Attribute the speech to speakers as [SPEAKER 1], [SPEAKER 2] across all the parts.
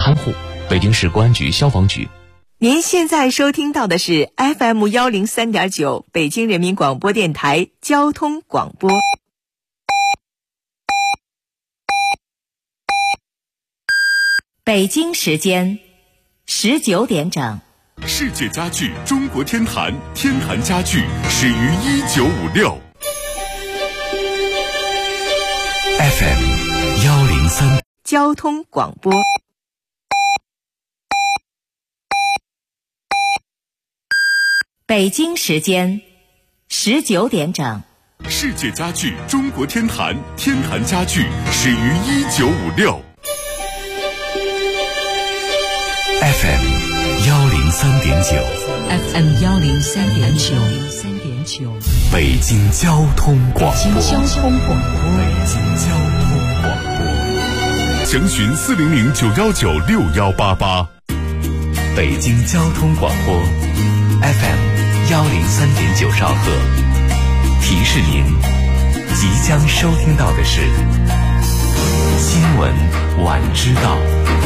[SPEAKER 1] 看护。北京市公安局消防局。
[SPEAKER 2] 您现在收听到的是 FM103.9 北京人民广播电台交通广播。北京时间19点整。
[SPEAKER 3] 世界家具中国天坛，天坛家具始于1956。FM103
[SPEAKER 2] 交通广播。北京时间19点整。
[SPEAKER 3] 世界家具中国天坛，天坛家具始于1956。FM103.9
[SPEAKER 4] FM103.9
[SPEAKER 3] 北京交通广播。详询400-919-6188。
[SPEAKER 1] 北京交通广播 FM103.9兆赫。提示您，即将收听到的是新闻晚知道。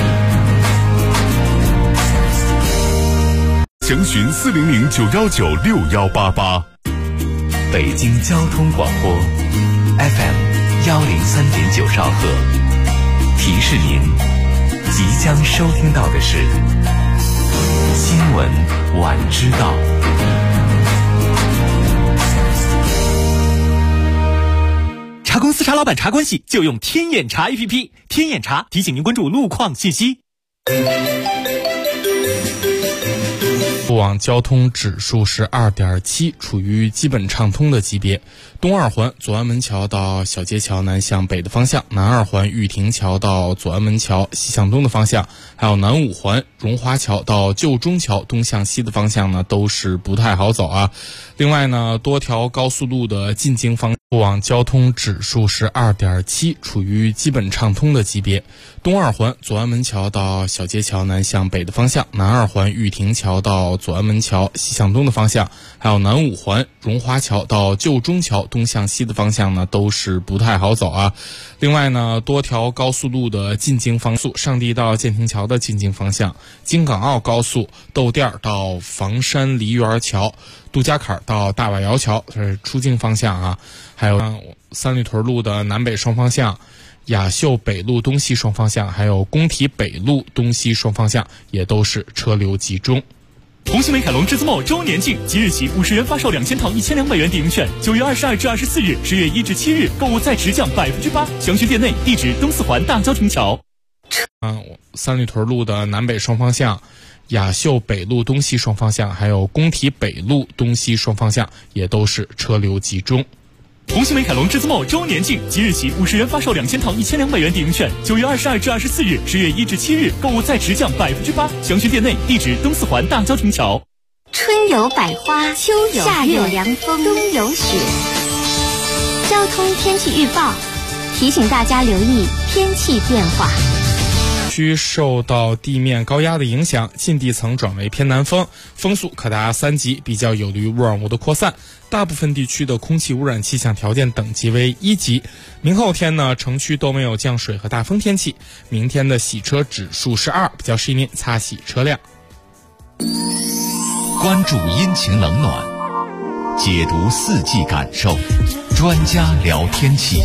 [SPEAKER 3] 详询400-919-6188。
[SPEAKER 1] 北京交通广播 FM103.9兆赫。提示您，即将收听到的是新闻晚知道。
[SPEAKER 5] 茶公司茶老板茶关系就用天眼查 APP， 天眼查提醒您关注路况信息。
[SPEAKER 6] 路网交通指数是 2.7， 处于基本畅通的级别。东二环左安门桥到小街桥南向北的方向，南二环玉亭桥到左安门桥西向东的方向，还有南五环荣华桥到旧中桥东向西的方向呢，都是不太好走啊。另外呢，多条高速路的进京方路网交通指数是 2.7， 处于基本畅通的级别。东二环左安门桥到小街桥南向北的方向，南二环玉亭桥到左安门桥西向东的方向，还有南五环荣华桥到旧中桥东向西的方向呢，都是不太好走啊。另外呢，多条高速路的进京方向，上地到建亭桥的进京方向，京港澳高速窦店到房山梨园桥，杜家坎到大瓦窑桥是出境方向啊。还有三里屯路的南北双方向，雅秀北路东西双方向，还有工体北路东西双方向也都是车流集中。
[SPEAKER 5] 红星美凯龙至尊末周年庆，即日起50元发售2000套1200元抵用券，9月22至24日，10月1至7日购物再直降8%，详询店内，地址东四环大交亭桥。
[SPEAKER 6] 三里屯路的南北双方向，雅秀北路东西双方向，还有工体北路东西双方向也都是车流集中。
[SPEAKER 5] 红星美凯龙至尊末周年庆，即日起50元发售2000套1200元抵用券，9月22至24日，10月1至7日购物再直降8%，详询店内，地址东四环大交亭桥。
[SPEAKER 7] 春有百花，秋有夏有凉风，冬有雪。交通天气预报提醒大家留意天气变化。
[SPEAKER 6] 区受到地面高压的影响，近地层转为偏南风，风速可达3级，比较有利于污染物的扩散。大部分地区的空气污染气象条件等级为1级。明后天呢，城区都没有降水和大风天气。明天的洗车指数是2，比较适宜您擦洗车辆。
[SPEAKER 3] 关注阴晴冷暖，解读四季感受，专家聊天气。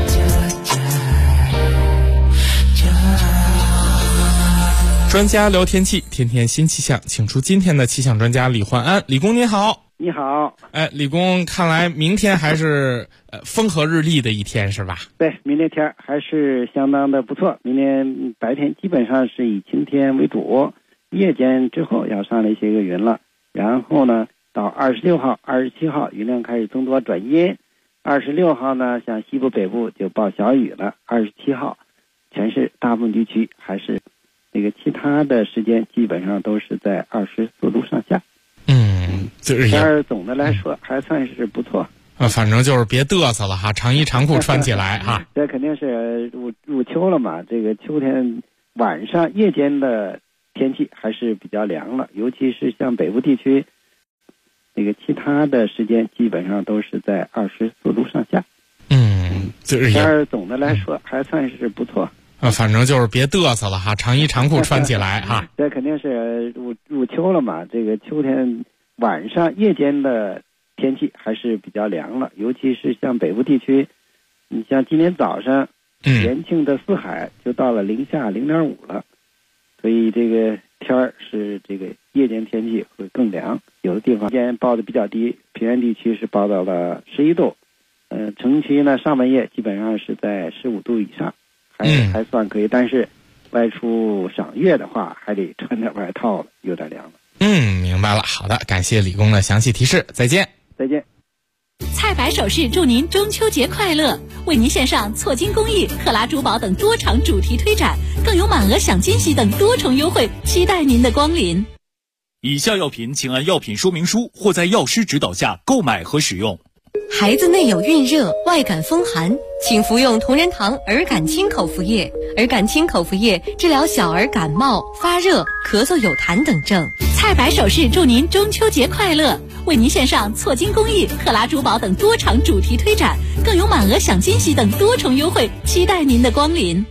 [SPEAKER 6] 专家聊天气，天天新气象，请出今天的气象专家李焕安。李工您好。
[SPEAKER 8] 你好。
[SPEAKER 6] 李工，看来明天还是风和日丽的一天是吧？
[SPEAKER 8] 对，明天天还是相当的不错。明天白天基本上是以晴天为主，夜间之后要上来一些个云了。然后呢，到26号、27号云量开始增多转阴。26号呢，像西部北部就报小雨了。27号，全市大部分地区还是其他的时间基本上都是在24度上下。天儿总的来说还算是不错。
[SPEAKER 6] 反正就是别嘚瑟了哈，长衣长裤穿起来哈。
[SPEAKER 8] 这肯定是入秋了嘛，这个秋天晚上夜间的天气还是比较凉了，尤其是像北部地区，其他的时间基本上都是在24度上下。
[SPEAKER 6] 天
[SPEAKER 8] 儿总的来说还算是不错。
[SPEAKER 6] 反正就是别嘚瑟了哈，长衣长裤穿起来哈。
[SPEAKER 8] 这肯定是入秋了嘛，这个秋天晚上夜间的天气还是比较凉了，尤其是像北部地区，你像今天早上延庆的四海就到了零下0.5了，所以这个天儿是这个夜间天气会更凉，有的地方间报的比较低，平原地区是报到了11度，城区呢上半夜基本上是在15度以上，还算可以，但是外出赏月的话还得穿点外套了，有点凉了。
[SPEAKER 6] 明白了。好的，感谢李工的详细提示，再见。
[SPEAKER 8] 再见。
[SPEAKER 4] 菜百首饰祝您中秋节快乐，为您献上错金工艺、克拉珠宝等多场主题推展，更有满额享惊喜等多重优惠，期待您的光临。
[SPEAKER 5] 以下药品请按药品说明书或在药师指导下购买和使用。
[SPEAKER 9] 孩子内有孕热、外感风寒，请服用同仁堂儿感清口服液。儿感清口服液治疗小儿感冒、发热、咳嗽有痰等症。
[SPEAKER 4] 菜百首饰祝您中秋节快乐，为您献上错金工艺、克拉珠宝等多场主题推展，更有满额享惊喜等多重优惠，期待您的光临。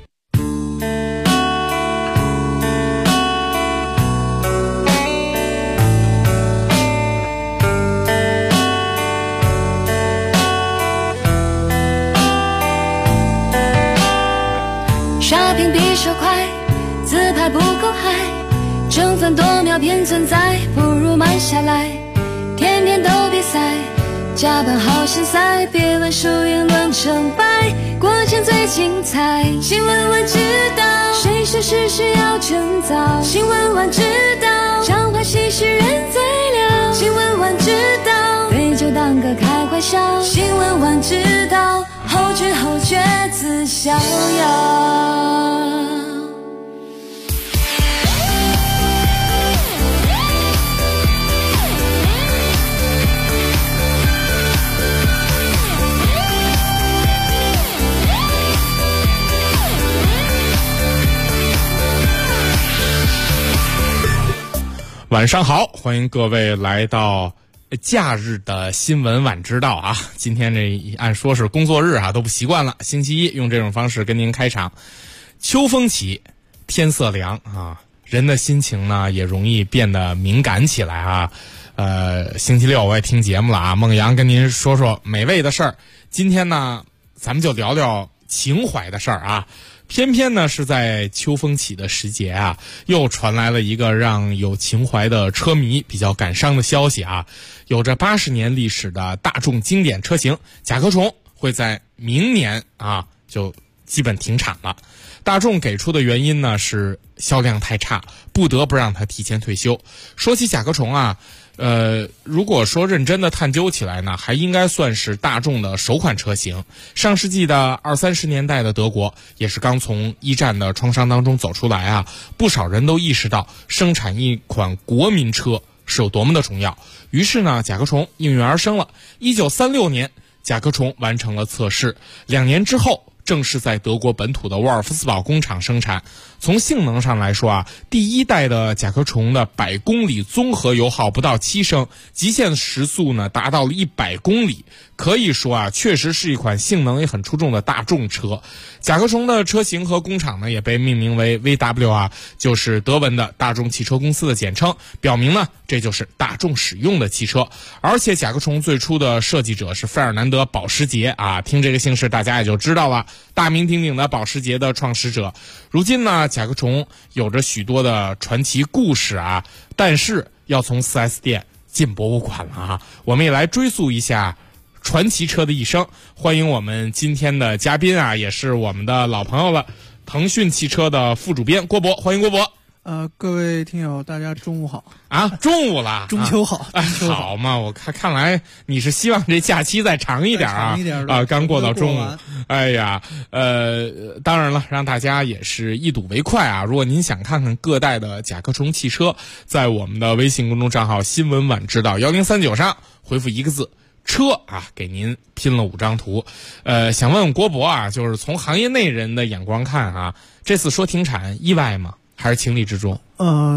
[SPEAKER 10] 刷屏比手快，自拍不够嗨，争分夺秒偏存在，不如慢下来。天天都比赛，加班好心塞，别问输赢论成败，过程最精彩。新闻晚知道，谁是事实要趁早。新闻晚知道，常话细是人最了。新闻晚知道，对就当个开怀笑。新闻晚知道，后知后觉自逍遥。
[SPEAKER 6] 晚上好，欢迎各位来到假日的新闻晚知道啊！今天这按说是工作日啊，都不习惯了。星期一用这种方式跟您开场。秋风起，天色凉啊，人的心情呢也容易变得敏感起来啊。星期六我也听节目了啊，孟阳跟您说说美味的事儿。今天呢，咱们就聊聊情怀的事儿啊。偏偏呢是在秋风起的时节啊，又传来了一个让有情怀的车迷比较感伤的消息啊。有着80年历史的大众经典车型甲壳虫会在明年啊就基本停产了。大众给出的原因呢是销量太差，不得不让它提前退休。说起甲壳虫啊，如果说认真的探究起来呢，还应该算是大众的首款车型。上世纪的20-30年代的德国也是刚从一战的创伤当中走出来啊，不少人都意识到生产一款国民车是有多么的重要。于是呢，甲壳虫应运而生了。1936年，甲壳虫完成了测试，2年之后正式在德国本土的沃尔夫斯堡工厂生产。从性能上来说啊，第一代的甲壳虫的100公里综合油耗不到7升，极限时速呢达到了100公里，可以说啊，确实是一款性能也很出众的大众车。甲壳虫的车型和工厂呢也被命名为 VW 啊，就是德文的大众汽车公司的简称，表明呢这就是大众使用的汽车。而且甲壳虫最初的设计者是费尔南德·保时捷啊，听这个姓氏大家也就知道了，大名鼎鼎的保时捷的创始者。如今呢，甲壳虫有着许多的传奇故事啊，但是要从 4S 店进博物馆了啊。我们也来追溯一下传奇车的一生。欢迎我们今天的嘉宾啊，也是我们的老朋友了，腾讯汽车的副主编郭博，欢迎郭博。
[SPEAKER 11] 各位听友大家中午好
[SPEAKER 6] 啊，中午了，
[SPEAKER 11] 中秋好，
[SPEAKER 6] 中秋好。好嘛，我看来你是希望这假期再长一点啊，刚过到中午。哎呀，当然了，让大家也是一睹为快啊。如果您想看看各代的甲壳虫汽车，在我们的微信公众账号新闻晚知道1039上回复一个字车啊，给您拼了5张图。想问问郭博啊，就是从行业内人的眼光看啊，这次说停产意外吗？还是情理之中？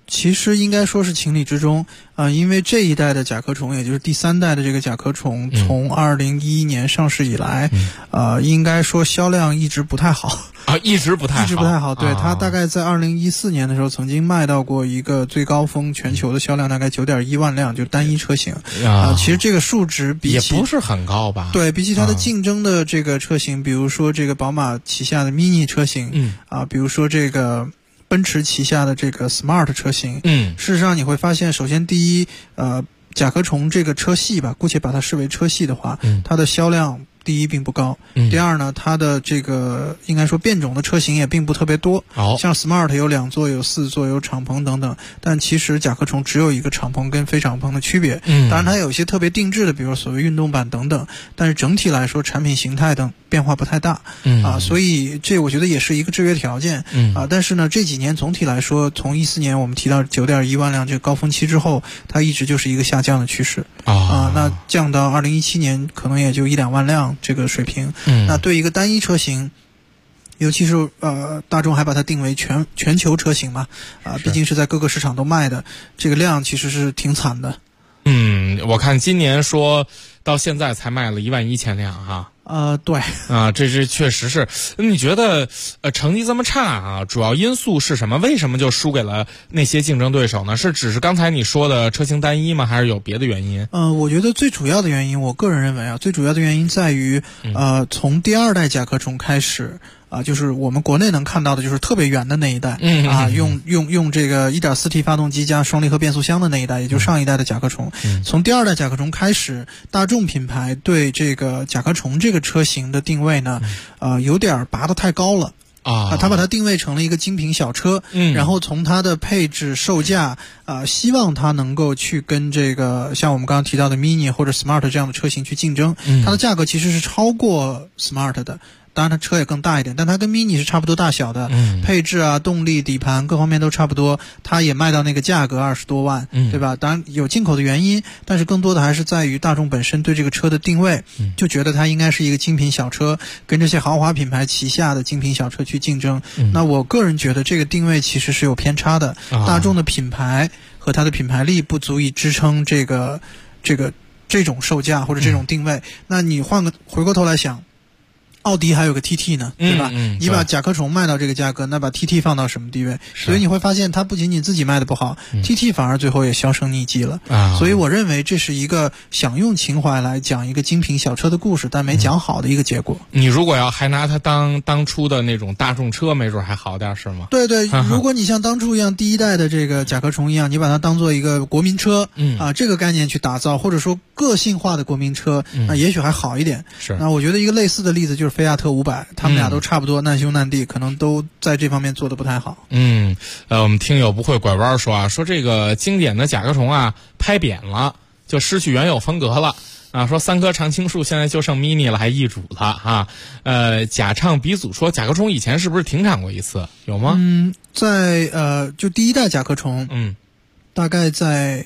[SPEAKER 11] 其实应该说是情理之中因为这一代的甲壳虫，也就是第3代的这个甲壳虫，从2011年上市以来，应该说销量一直不太好
[SPEAKER 6] 啊，一直不太好。
[SPEAKER 11] 对，它大概在2014年的时候曾经卖到过一个最高峰，全球的销量大概9.1万辆，就单一车型其实这个数值比起
[SPEAKER 6] 也不是很高吧？
[SPEAKER 11] 对，比起它的竞争的这个车型，比如说这个宝马旗下的 Mini 车型，比如说这个奔驰旗下的这个 Smart 车型，事实上你会发现，首先第一，甲壳虫这个车系吧，姑且把它视为车系的话，它的销量第一并不高，第二呢，它的这个应该说变种的车型也并不特别多，像 Smart 有2座、有4座、有敞篷等等，但其实甲壳虫只有一个敞篷跟非敞篷的区别，当然它有一些特别定制的，比如所谓运动版等等，但是整体来说产品形态等变化不太大，所以这我觉得也是一个制约条件，但是呢，这几年总体来说，从14年我们提到9.1万辆这个高峰期之后，它一直就是一个下降的趋势，那降到2017年可能也就1-2万辆这个水平，那对一个单一车型，尤其是大众还把它定为全球车型嘛，毕竟是在各个市场都卖的，这个量其实是挺惨的。
[SPEAKER 6] 我看今年说到现在才卖了11000辆哈。
[SPEAKER 11] 对
[SPEAKER 6] 这确实是。你觉得成绩这么差啊，主要因素是什么？为什么就输给了那些竞争对手呢？是只是刚才你说的车型单一吗？还是有别的原因？
[SPEAKER 11] 我觉得最主要的原因，我个人认为最主要的原因在于从第2代甲壳虫开始。就是我们国内能看到的，就是特别远的那一代，用这个 1.4T 发动机加双离合变速箱的那一代，也就是上一代的甲壳虫。从第2代甲壳虫开始，大众品牌对这个甲壳虫这个车型的定位呢，有点拔得太高了。它把它定位成了一个精品小车，然后从它的配置、售价，希望它能够去跟这个像我们刚刚提到的 Mini 或者 Smart 这样的车型去竞争。它的价格其实是超过 Smart 的。当然它车也更大一点，但它跟 Mini 是差不多大小的，配置啊、动力、底盘各方面都差不多，它也卖到那个价格20多万，对吧？当然有进口的原因，但是更多的还是在于大众本身对这个车的定位，就觉得它应该是一个精品小车，跟这些豪华品牌旗下的精品小车去竞争。那我个人觉得这个定位其实是有偏差的，大众的品牌和它的品牌力不足以支撑这种售价或者这种定位。那你回过头来想，奥迪还有个 TT 呢，对吧？你把甲壳虫卖到这个价格，那把 TT 放到什么地位？所以你会发现它不仅仅自己卖的不好，TT 反而最后也销声匿迹了。所以我认为这是一个想用情怀来讲一个精品小车的故事，但没讲好的一个结果。
[SPEAKER 6] 你如果要还拿它当初的那种大众车，没准还好点，是吗？
[SPEAKER 11] 对，如果你像当初一样，第1代的这个甲壳虫一样，你把它当做一个国民车，这个概念去打造，或者说个性化的国民车，那也许还好一点。那我觉得一个类似的例子就是菲亚特500，他们俩都差不多难兄难弟，可能都在这方面做得不太好。
[SPEAKER 6] 我们听友不会拐弯说这个经典的甲壳虫拍扁了，就失去原有风格了。说3棵常青树现在就剩 Mini 了，还易主了甲唱鼻祖说甲壳虫以前是不是停产过一次？有吗？
[SPEAKER 11] 在就第1代甲壳虫，大概在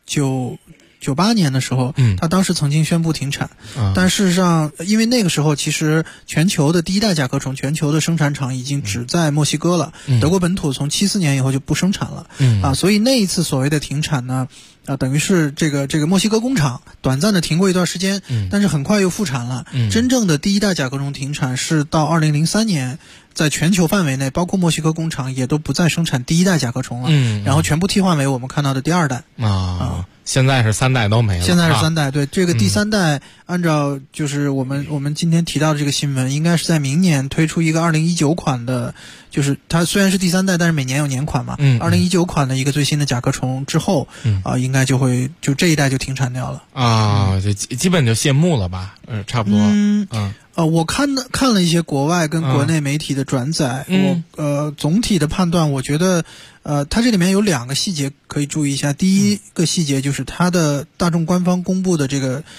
[SPEAKER 11] 98年的时候，他当时曾经宣布停产，但事实上，因为那个时候其实全球的第1代甲壳虫全球的生产厂已经只在墨西哥了，德国本土从74年以后就不生产了，所以那一次所谓的停产呢，等于是这个墨西哥工厂短暂的停过一段时间，但是很快又复产了。真正的第1代甲壳虫停产是到2003年。在全球范围内，包括墨西哥工厂也都不再生产第1代甲壳虫了，然后全部替换为我们看到的第2代。
[SPEAKER 6] 现在是3代都没了。
[SPEAKER 11] 现在是3代，对，这个第3代，按照就是我们今天提到的这个新闻，应该是在明年推出一个2019款的，就是它虽然是第3代，但是每年有年款嘛。2019款的一个最新的甲壳虫之后，应该就这一代就停产掉了。
[SPEAKER 6] 就基本就谢幕了吧？差不多。
[SPEAKER 11] 我看了一些国外跟国内媒体的转载，总体的判断，我觉得，它这里面有2个细节可以注意一下。第一个细节就是它的大众官方公布的这个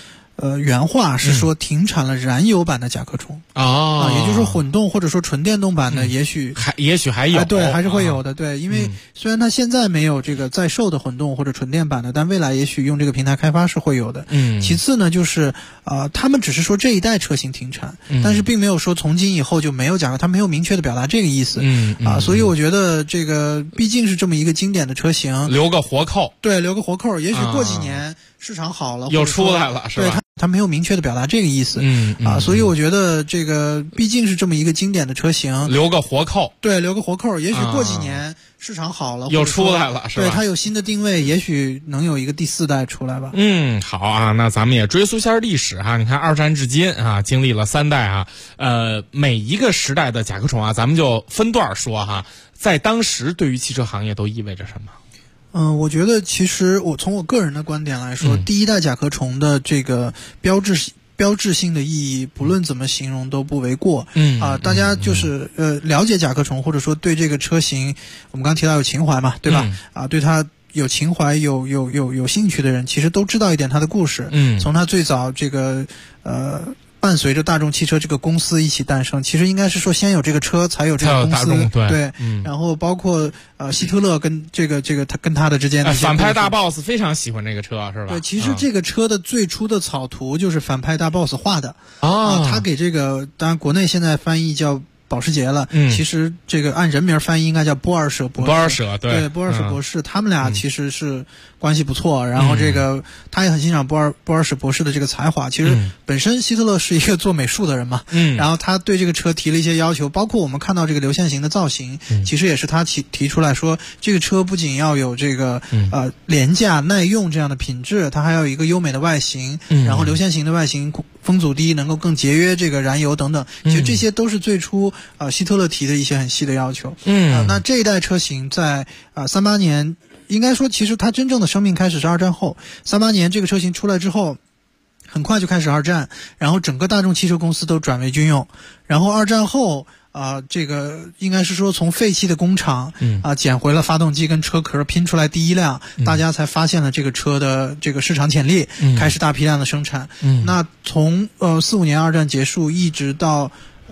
[SPEAKER 11] 原话是说停产了燃油版的甲壳虫也就是说混动或者说纯电动版的也许
[SPEAKER 6] 还有
[SPEAKER 11] 对，还是会有的对，因为虽然它现在没有这个在售的混动或者纯电版的，但未来也许用这个平台开发是会有的。其次呢，就是他们只是说这一代车型停产，但是并没有说从今以后就没有甲壳，他没有明确的表达这个意思。所以我觉得这个毕竟是这么一个经典的车型，
[SPEAKER 6] 留个活扣，
[SPEAKER 11] 对，留个活扣，也许过几年市场好了
[SPEAKER 6] 又出来了，是吧？
[SPEAKER 11] 对，他没有明确的表达这个意思。所以我觉得这个毕竟是这么一个经典的车型，
[SPEAKER 6] 留个活扣，
[SPEAKER 11] 对，留个活扣，也许过几年市场好了
[SPEAKER 6] 又出来了，是吧？
[SPEAKER 11] 对，它有新的定位，也许能有一个第4代出来吧。
[SPEAKER 6] 好啊，那咱们也追溯一下历史哈。你看二战至今啊，经历了3代啊，每一个时代的甲壳虫啊，咱们就分段说哈，在当时对于汽车行业都意味着什么？
[SPEAKER 11] 我觉得其实从我个人的观点来说，第一代甲壳虫的这个标志性的意义，不论怎么形容都不为过。大家就是了解甲壳虫，或者说对这个车型，我们刚提到有情怀嘛，对吧？对它有情怀、有兴趣的人，其实都知道一点它的故事。从它最早这个伴随着大众汽车这个公司一起诞生，其实应该是说先有这个车才有这个公司，对，然后包括希特勒跟这个他跟他的之间的
[SPEAKER 6] 反派大 boss 非常喜欢这个车，是吧？
[SPEAKER 11] 对，其实这个车的最初的草图就是反派大 boss 画的他给这个，当然国内现在翻译叫保时捷了，其实这个按人名翻译应该叫波尔舍博士。对，波尔舍博士，他们俩其实是关系不错。然后这个他也很欣赏波尔舍博士的这个才华。其实本身希特勒是一个做美术的人嘛，然后他对这个车提了一些要求，包括我们看到这个流线型的造型，其实也是他提出来说，这个车不仅要有这个廉价耐用这样的品质，它还要有一个优美的外形，然后流线型的外形风阻低，能够更节约这个燃油等等。其实这些都是最初希特勒提的一些很细的要求。那这一代车型在38年，应该说其实它真正的生命开始是2战后。38年这个车型出来之后，很快就开始2战，然后整个大众汽车公司都转为军用。然后2战后这个应该是说从废弃的工厂捡回了发动机跟车壳，拼出来第一辆，大家才发现了这个车的这个市场潜力，开始大批量的生产。那从45年2战结束一直到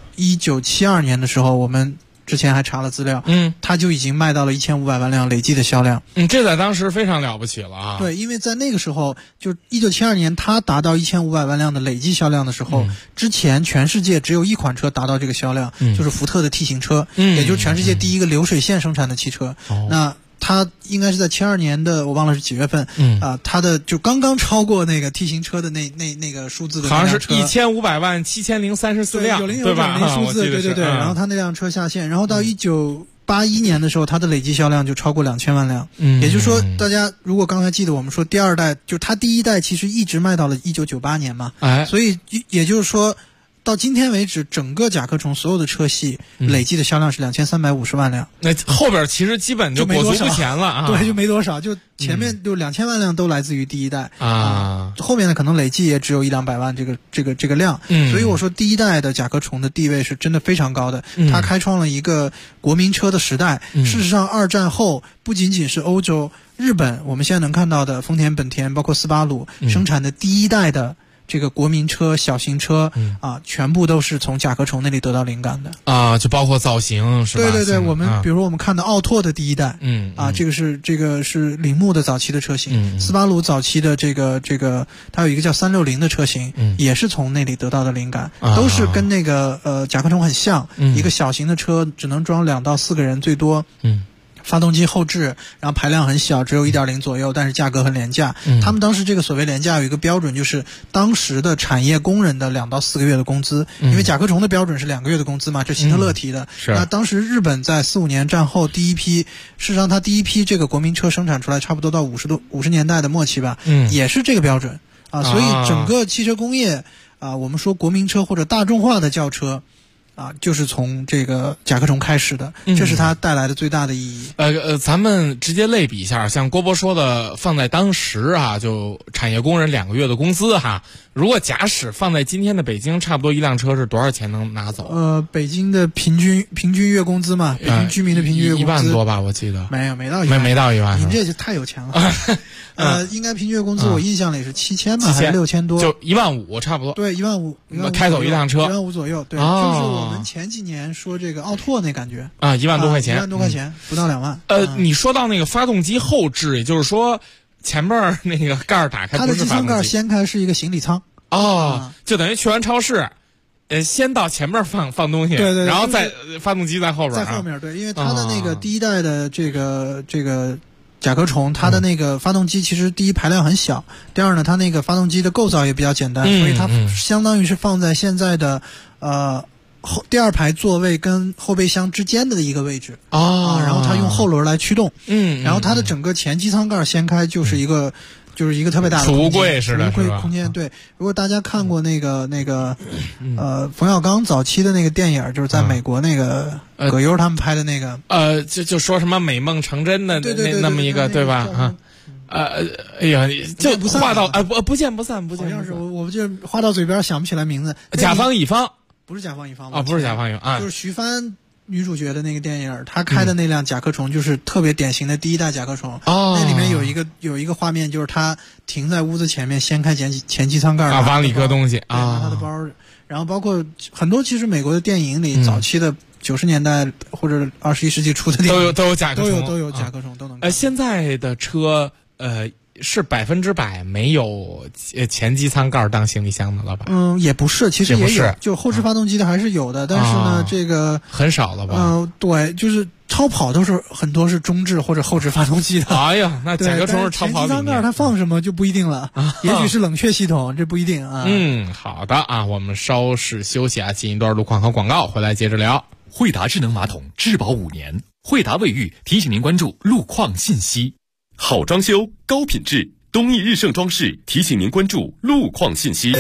[SPEAKER 11] 1972年的时候，我们之前还查了资料，它就已经卖到了1500万辆累计的销量。
[SPEAKER 6] 这在当时非常了不起了啊！
[SPEAKER 11] 对，因为在那个时候，就1972年它达到1500万辆的累计销量的时候，之前全世界只有一款车达到这个销量，就是福特的 T 型车，也就是全世界第一个流水线生产的汽车。那它应该是在72年的，我忘了是几月份，它的就刚刚超过那个 T 型车的那个数字的那辆车，
[SPEAKER 6] 好像是1500万7034辆，对吧？
[SPEAKER 11] 那数字，对。然后它那辆车下线，然后到1981年的时候，它的累计销量就超过2000万辆。也就是说，大家如果刚才记得我们说第2代，就它第1代其实一直卖到了1998年嘛，所以也就是说，到今天为止，整个甲壳虫所有的车系累计的销量是2350万辆。
[SPEAKER 6] 那后边其实基本就裹足不前了啊。
[SPEAKER 11] 对，就没多少，就前面就2000万辆都来自于第1代后面呢可能累计也只有100-200万这个量。所以我说第1代的甲壳虫的地位是真的非常高的，它开创了一个国民车的时代。事实上2战后不仅仅是欧洲、日本，我们现在能看到的丰田、本田包括斯巴鲁生产的第1代的这个国民车、小型车全部都是从甲壳虫那里得到灵感的
[SPEAKER 6] 就包括造型是吧？
[SPEAKER 11] 对，我们比如说我们看到奥拓的第1代，这个是铃木的早期的车型，斯巴鲁早期的这个它有一个叫360的车型，也是从那里得到的灵感，都是跟那个甲壳虫很像，一个小型的车只能装2到4个人最多。发动机后置，然后排量很小，只有 1.0 左右，但是价格很廉价。他们当时这个所谓廉价有一个标准，就是当时的产业工人的2到4个月的工资，因为甲壳虫的标准是2个月的工资嘛，这希特勒提的。那当时日本在45年战后第一批，事实上它第一批这个国民车生产出来差不多到50年代的末期吧，也是这个标准所以整个汽车工业我们说国民车或者大众化的轿车就是从这个甲壳虫开始的，这是它带来的最大的意义。
[SPEAKER 6] 咱们直接类比一下，像郭博说的，放在当时就产业工人2个月的工资如果假使放在今天的北京，差不多一辆车是多少钱能拿走？
[SPEAKER 11] 北京的平均月工资嘛，北京居民的平均月工资
[SPEAKER 6] 1万多吧，我记得。
[SPEAKER 11] 没到1万，
[SPEAKER 6] 没到1万。
[SPEAKER 11] 您这就太有钱了。应该平均月工资我印象里是7000吧，还是6000多？
[SPEAKER 6] 就15000差不多。
[SPEAKER 11] 对，15000
[SPEAKER 6] 开走一辆车
[SPEAKER 11] ，15000左右。对，就是我们前几年说这个奥拓那感觉
[SPEAKER 6] 1万多块钱，
[SPEAKER 11] 不到2万。
[SPEAKER 6] 你说到那个发动机后置，也就是说前面那个盖儿打开，
[SPEAKER 11] 它的机舱盖掀开是一个行李舱
[SPEAKER 6] 就等于去完超市，先到前面放东西，
[SPEAKER 11] 对，
[SPEAKER 6] 然后再发动机在后边，
[SPEAKER 11] 在后面对，因为它的那个第一代的这个甲壳虫，它的那个发动机其实第一排量很小，第二呢，它那个发动机的构造也比较简单，所以它相当于是放在现在的第二排座位跟后备箱之间的一个位置然后它用后轮来驱动，然后它的整个前机舱盖掀开就是一个特别大的
[SPEAKER 6] 储物柜似的
[SPEAKER 11] 空间。对，如果大家看过那个冯小刚早期的那个电影，就是在美国那个葛优他们拍的那个
[SPEAKER 6] 就说什么美梦成真的那么一个，对吧？哎呀，就话到不见不散，
[SPEAKER 11] 好像是我就话到嘴边想不起来名字。
[SPEAKER 6] 甲方乙方
[SPEAKER 11] 不是甲方乙方
[SPEAKER 6] 不是甲方乙方
[SPEAKER 11] 就是徐帆女主角的那个电影，她开的那辆甲壳虫就是特别典型的第一代甲壳虫。那里面有一个画面，就是她停在屋子前面，掀开前机舱盖
[SPEAKER 6] 往里搁东西
[SPEAKER 11] 拿她的包，然后包括很多其实美国的电影里早期的90年代或者21世纪初的电影
[SPEAKER 6] 都有甲壳虫，
[SPEAKER 11] 都有甲壳虫都能看。
[SPEAKER 6] 现在的车是100%没有前机舱盖当行李箱的了吧？
[SPEAKER 11] 也不是，其实也有，就后置发动机的还是有的，但是呢，这个
[SPEAKER 6] 很少了吧？
[SPEAKER 11] 对，就是超跑都是很多是中置或者后置发动机的。
[SPEAKER 6] 哎呀，那甲壳虫是超跑里面。前
[SPEAKER 11] 机舱盖它放什么就不一定了，也许是冷却系统，这不一定啊。
[SPEAKER 6] 好的我们稍事休息进一段路况和广告，回来接着聊。
[SPEAKER 1] 惠达智能马桶质保5年，惠达卫浴提醒您关注路况信息。好装修，高品质，东益日盛装饰提醒您关注路况信息。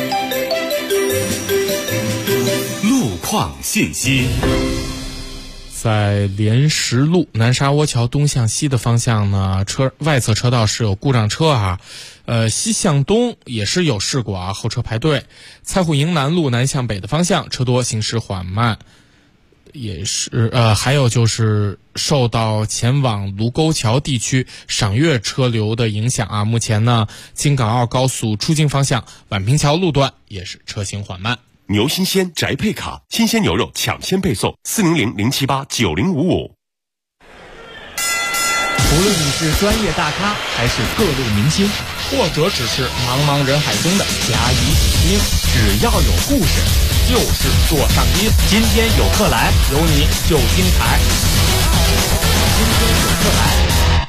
[SPEAKER 1] 路况信息。
[SPEAKER 6] 在莲石路南沙窝桥东向西的方向呢，外侧车道是有故障车西向东也是有事故后车排队。蔡户营南路南向北的方向车多，行驶缓慢。也是还有就是受到前往卢沟桥地区赏月车流的影响目前呢，京港澳高速出京方向宛平桥路段也是车行缓慢。
[SPEAKER 1] 牛新鲜宅配卡，新鲜牛肉抢先配送，400-078-9055。
[SPEAKER 12] 无论你是专业大咖，还是各路明星，
[SPEAKER 6] 或者只是茫茫人海中的
[SPEAKER 12] 甲乙丙丁，只要有故事，就是座上宾。今天有客来，有你就精彩。今天有客来。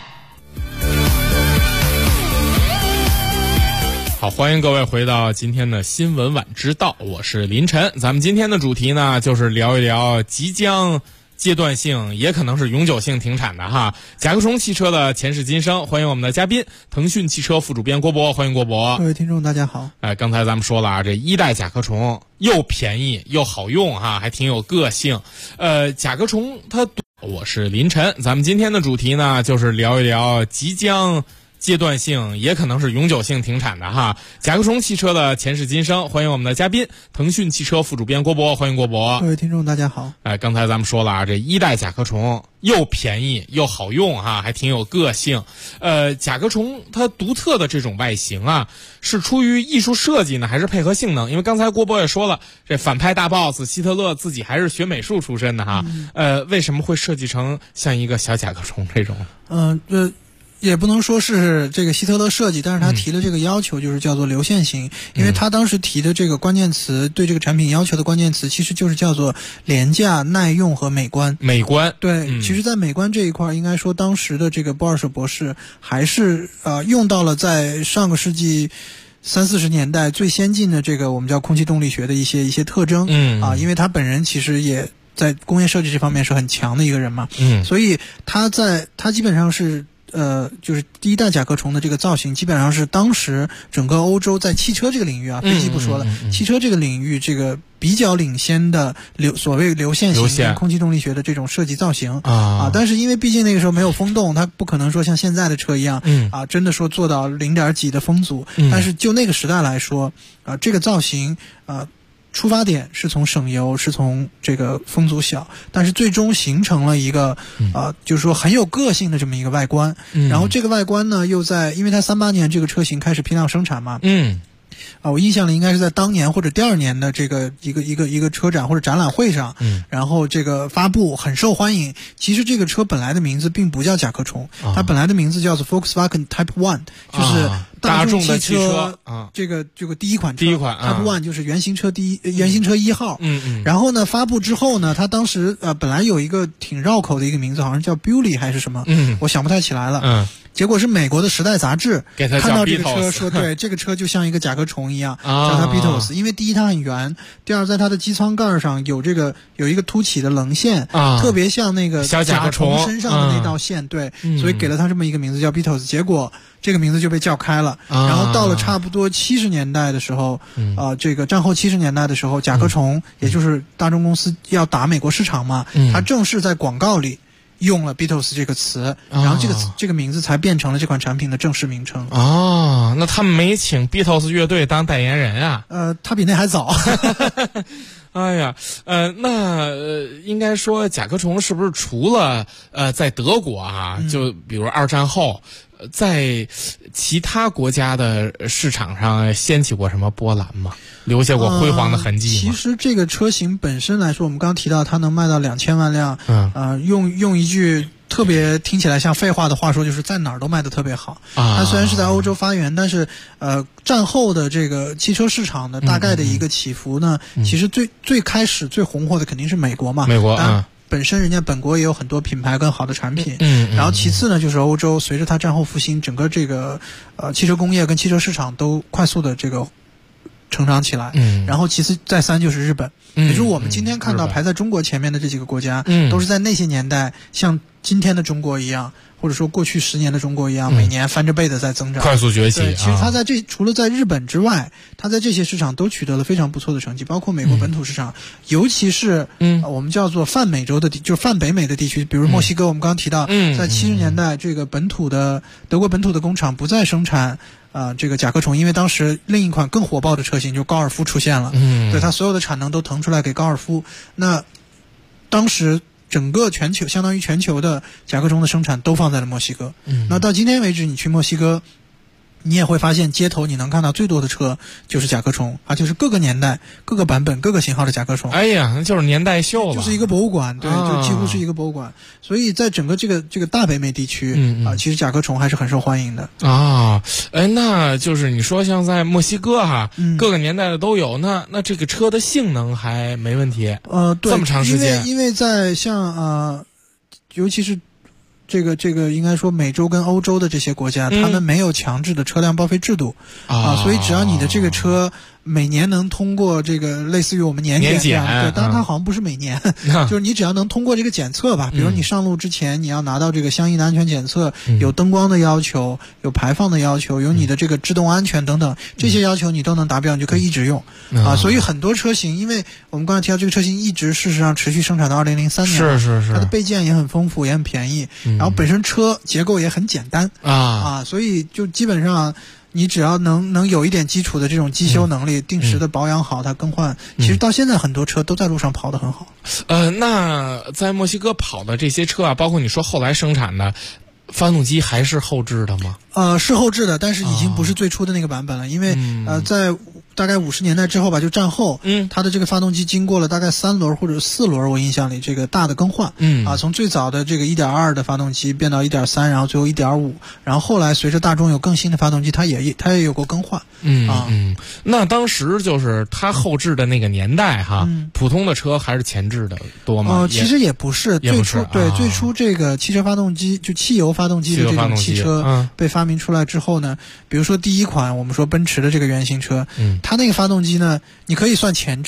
[SPEAKER 6] 好，欢迎各位回到今天的新闻晚知道，我是林晨。咱们今天的主题呢，就是聊一聊即将阶段性也可能是永久性停产的甲壳虫汽车的前世今生。欢迎我们的嘉宾腾讯汽车副主编郭博，欢迎郭博。
[SPEAKER 11] 各位听众大家好。
[SPEAKER 6] 刚才咱们说了这一代甲壳虫又便宜又好用还挺有个性。甲壳虫我是林晨。咱们今天的主题呢，就是聊一聊即将阶段性也可能是永久性停产的甲壳虫汽车的前世今生。欢迎我们的嘉宾腾讯汽车副主编郭博，欢迎郭博。
[SPEAKER 11] 各位听众大家好。
[SPEAKER 6] 刚才咱们说了这一代甲壳虫又便宜又好用还挺有个性。甲壳虫它独特的这种外形是出于艺术设计呢，还是配合性能？因为刚才郭博也说了，这反派大 boss 希特勒自己还是学美术出身的为什么会设计成像一个小甲壳虫这种？
[SPEAKER 11] 也不能说是这个希特勒设计，但是他提了这个要求，就是叫做流线型，因为他当时提的这个关键词，对这个产品要求的关键词，其实就是叫做廉价、耐用和美观。
[SPEAKER 6] 美观，
[SPEAKER 11] 对，其实，在美观这一块，应该说当时的这个波尔舍博士还是用到了在上个世纪30-40年代最先进的这个我们叫空气动力学的一些特征。因为他本人其实也在工业设计这方面是很强的一个人嘛。所以他基本上是就是第一代甲壳虫的这个造型，基本上是当时整个欧洲在汽车这个领域啊，飞机不说了，汽车这个领域这个比较领先的所谓流线型空气动力学的这种设计造型啊。但是因为毕竟那个时候没有风洞，它不可能说像现在的车一样真的说做到0.几的风阻。但是就那个时代来说这个造型出发点是从省油，是从这个风阻小，但是最终形成了一个就是说很有个性的这么一个外观。然后这个外观呢，又在因为它38年这个车型开始批量生产嘛，我印象里应该是在当年或者第二年的这个一个车展或者展览会上，然后这个发布很受欢迎。其实这个车本来的名字并不叫甲壳虫，它本来的名字叫做 Volkswagen Type One，就是大众汽车这个第一款车Type One，就是原型车1号。然后呢，发布之后呢，它当时本来有一个挺绕口的一个名字，好像叫 Bully 还是什么，我想不太起来了。结果是美国的《时代》杂志看到这个车说，对，这个车就像一个甲壳虫一样，叫它 Beetles。因为第一它很圆，第二在它的机舱盖上有一个凸起的棱线，特别像那个甲虫身上的那道线，对，所以给了它这么一个名字叫 Beetles。结果这个名字就被叫开了。然后到了差不多70年代的时候，这个战后70年代的时候，甲壳虫也就是大众公司要打美国市场嘛，它正式在广告里用了 Beatles 这个词，然后这个名字才变成了这款产品的正式名称。
[SPEAKER 6] 那他们没请 Beatles 乐队当代言人啊？
[SPEAKER 11] 他比那还早。
[SPEAKER 6] 哎呀，那应该说甲壳虫是不是除了在德国就比如2战后，在其他国家的市场上掀起过什么波澜吗？留下过辉煌的痕迹吗？
[SPEAKER 11] 其实这个车型本身来说，我们刚刚提到它能卖到2000万辆，用一句特别听起来像废话的话说，就是在哪儿都卖得特别好。它虽然是在欧洲发源，但是战后的这个汽车市场的大概的一个起伏呢，其实最开始最红火的肯定是美国嘛。
[SPEAKER 6] 美国
[SPEAKER 11] 本身人家本国也有很多品牌更好的产品，然后其次呢就是欧洲，随着它战后复兴，整个这个汽车工业跟汽车市场都快速的这个成长起来，然后其次再三就是日本，也就是我们今天看到排在中国前面的这几个国家，都是在那些年代像今天的中国一样，或者说过去10年的中国一样，每年翻着倍的在增长，
[SPEAKER 6] 快速崛起。
[SPEAKER 11] 对，其实它除了在日本之外，它在这些市场都取得了非常不错的成绩，包括美国本土市场，尤其是我们叫做泛美洲的就是泛北美的地区，比如墨西哥，我们刚刚提到，在70年代这个德国本土的工厂不再生产这个甲壳虫，因为当时另一款更火爆的车型就高尔夫出现了，对，它所有的产能都腾出来给高尔夫。那当时整个全球相当于全球的甲壳虫的生产都放在了墨西哥。那到今天为止，你去墨西哥，你也会发现街头你能看到最多的车就是甲壳虫，而且是各个年代、各个版本、各个型号的甲壳虫。
[SPEAKER 6] 哎呀，那就是年代秀了，
[SPEAKER 11] 就是一个博物馆，对，就几乎是一个博物馆。所以在整个这个大北美地区其实甲壳虫还是很受欢迎的
[SPEAKER 6] 那就是你说像在墨西哥各个年代的都有，那这个车的性能还没问题？
[SPEAKER 11] 对，
[SPEAKER 6] 这么长时间，
[SPEAKER 11] 因为在像尤其是这个应该说美洲跟欧洲的这些国家，他们没有强制的车辆报废制度所以只要你的这个车每年能通过这个类似于我们年检这样，对，当然它好像不是每年，就是你只要能通过这个检测吧，比如你上路之前你要拿到这个相应的安全检测，有灯光的要求，有排放的要求，有你的这个制动安全等等，这些要求你都能达标，你就可以一直用所以很多车型，因为我们刚才提到这个车型一直事实上持续生产到2003年，
[SPEAKER 6] 是
[SPEAKER 11] 它的备件也很丰富，也很便宜，然后本身车结构也很简单所以就基本上你只要能有一点基础的这种机修能力，定时的保养好它更换，其实到现在很多车都在路上跑得很好。
[SPEAKER 6] 那在墨西哥跑的这些车包括你说后来生产的发动机还是后置的吗？
[SPEAKER 11] 是后置的，但是已经不是最初的那个版本了，因为在大概50年代之后吧，就战后，它的这个发动机经过了大概3轮或者4轮，我印象里这个大的更换，从最早的这个 1.2 的发动机变到 1.3， 然后最后 1.5， 然后后来随着大众有更新的发动机，它也有过更换。
[SPEAKER 6] 那当时就是它后置的那个年代普通的车还是前置的多吗？
[SPEAKER 11] 其实也不是，最初这个汽车发动机就汽油发动机的这种汽车被发明出来之后呢，比如说第一款我们说奔驰的这个原型车，它那个发动机呢，你可以算前置，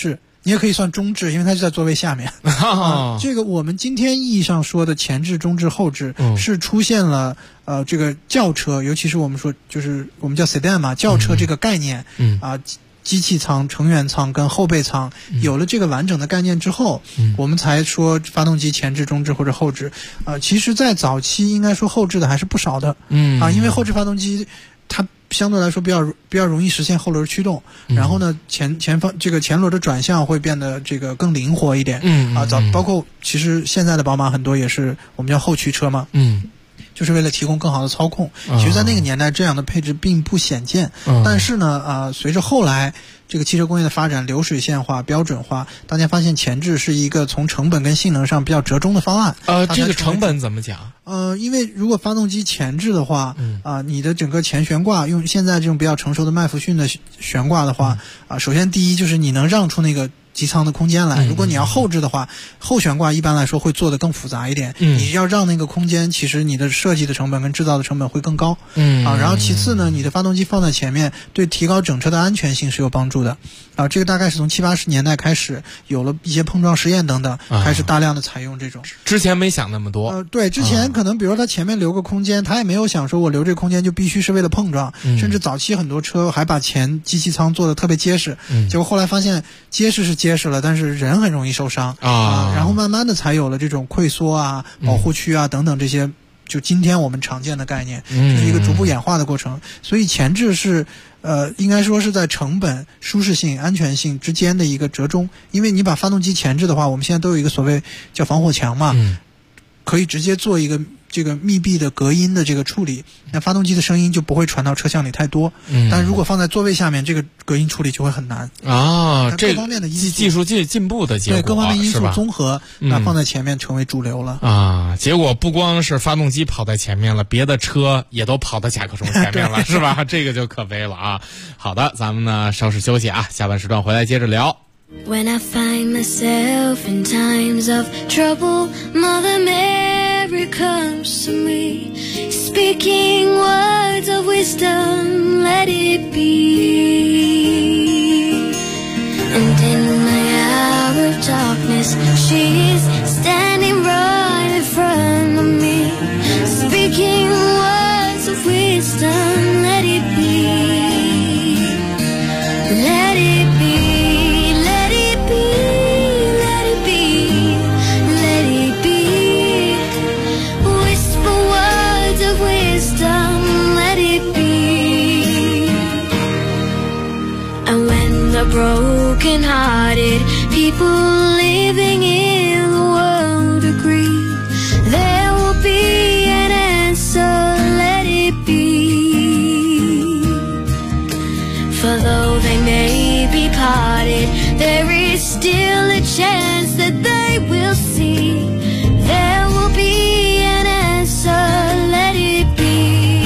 [SPEAKER 11] 你也可以算中置，因为它就在座位下面。这个我们今天意义上说的前置、中置、后置，是出现了这个轿车，尤其是我们说就是我们叫 sedan 嘛，轿车这个概念，机器舱、成员舱跟后备舱有了这个完整的概念之后，我们才说发动机前置、中置或者后置。其实在早期应该说后置的还是不少的，因为后置发动机它相对来说比较容易实现后轮驱动，然后呢前方这个前轮的转向会变得这个更灵活一点，包括其实现在的宝马很多也是我们叫后驱车嘛，就是为了提供更好的操控。其实在那个年代这样的配置并不鲜见，但是呢随着后来这个汽车工业的发展，流水线化、标准化，大家发现前置是一个从成本跟性能上比较折中的方案。
[SPEAKER 6] 这个成本怎么讲？
[SPEAKER 11] 因为如果发动机前置的话，你的整个前悬挂用现在这种比较成熟的麦弗逊的悬挂的话，首先第一就是你能让出那个机舱的空间来。如果你要后置的话，后悬挂一般来说会做得更复杂一点，你要让那个空间，其实你的设计的成本跟制造的成本会更高。然后其次呢，你的发动机放在前面，对提高整车的安全性是有帮助的。这个大概是从70、80年代开始，有了一些碰撞实验等等，开始大量的采用这种。
[SPEAKER 6] 之前没想那么多。
[SPEAKER 11] 对，之前可能比如说他前面留个空间，他也没有想说我留这个空间就必须是为了碰撞，甚至早期很多车还把前机器舱做得特别结实，结果后来发现结实是结实了，但是人很容易受伤然后慢慢的才有了这种溃缩啊、保护区啊等等这些，就今天我们常见的概念，这是一个逐步演化的过程。所以前置是应该说是在成本、舒适性、安全性之间的一个折中。因为你把发动机前置的话，我们现在都有一个所谓叫防火墙嘛，可以直接做一个这个密闭的隔音的这个处理，那发动机的声音就不会传到车厢里太多。但如果放在座位下面，这个隔音处理就会很难这各方面的因素
[SPEAKER 6] 技术进步的结果，
[SPEAKER 11] 对各方面因素综合，那放在前面成为主流了
[SPEAKER 6] 结果不光是发动机跑在前面了，别的车也都跑到甲壳虫前面了是吧？这个就可悲了好的，咱们呢稍事休息下半时段回来接着聊。
[SPEAKER 10] When I find myself in times of trouble, Mother Mary comes to me, speaking words of wisdom, let it be. And in my hour of darkness, she is standing right in front of me, speaking words of wisdom, let it be, let it be. Broken-hearted people living in the world agree there will be an answer, let it be. For though they may be parted, there is still a chance that they will see. There will be an answer, let it be.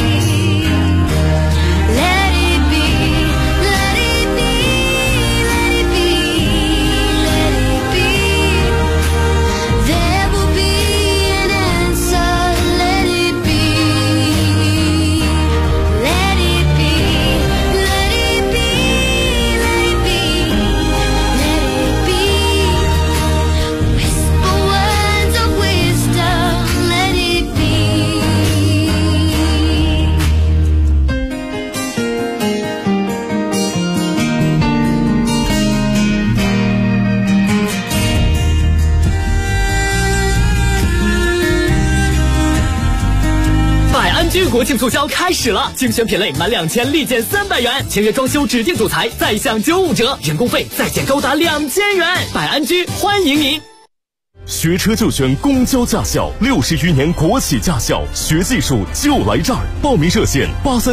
[SPEAKER 13] 国庆促销开始了，精选品类满2000立减300元，签约装修指定主材再享95折，人工费再减高达2000元。百安居欢迎您。
[SPEAKER 1] 学车就选公交驾校，60余年国企驾校，学技术就来这儿。报名热线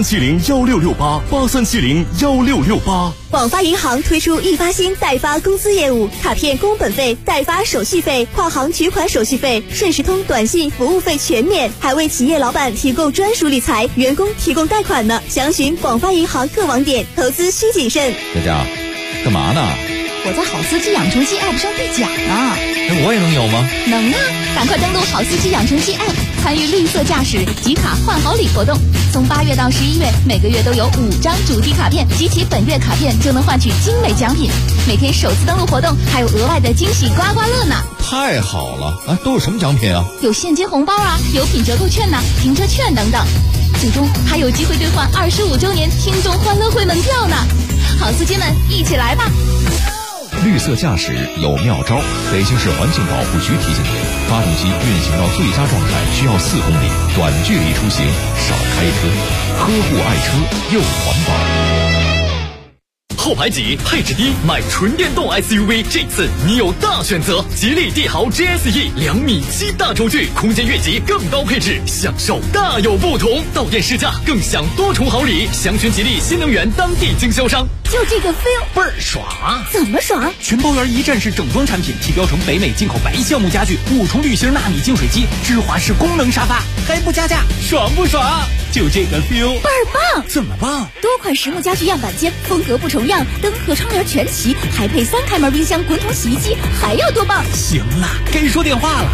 [SPEAKER 1] 83701668，83701668。
[SPEAKER 14] 广发银行推出易发新代发公司业务，卡片工本费、代发手续费、跨行取款手续费、顺时通短信服务费全免，还为企业老板提供专属理财，员工提供贷款呢。详询广发银行各网点，投资需谨慎。
[SPEAKER 15] 佳佳，干嘛呢？
[SPEAKER 4] 我在好司机养成记 App 上兑奖呢。
[SPEAKER 12] 那我也能有吗？
[SPEAKER 4] 能啊！赶快登录好司机养成记 App， 参与绿色驾驶集卡换好礼活动。从8月到11月，每个月都有5张主题卡片，集齐本月卡片就能换取精美奖品。每天首次登录活动还有额外的惊喜刮刮乐呢！
[SPEAKER 3] 太好了啊！都有什么奖品啊？
[SPEAKER 4] 有现金红包啊，有品折扣券呐、停车券等等。最终还有机会兑换25周年听众欢乐会门票呢！好司机们，一起来吧！
[SPEAKER 3] 绿色驾驶有妙招，北京市环境保护局提醒您：发动机运行到最佳状态需要4公里，短距离出行少开车，呵护爱车又环保。
[SPEAKER 13] 后排挤，配置低，买纯电动 SUV， 这次你有大选择。吉利帝豪 GSE 2.7米大轴距，空间越级更高配置，享受大有不同。到店试驾更享多重好礼，详询吉利新能源当地经销商。
[SPEAKER 14] 就这个 feel
[SPEAKER 12] 倍儿爽！
[SPEAKER 14] 怎么爽？
[SPEAKER 12] 全包圆一站式整装产品，提标成北美进口白橡木家具，5重铝芯纳米净水机，芝华士功能沙发，还不加价，爽不爽？就这个 feel
[SPEAKER 14] 倍儿棒！
[SPEAKER 12] 怎么棒？
[SPEAKER 14] 多款实木家具样板间，风格不重样，灯和窗帘全齐，还配3开门冰箱、滚筒洗衣机，还要多棒？
[SPEAKER 12] 行了，该说电话了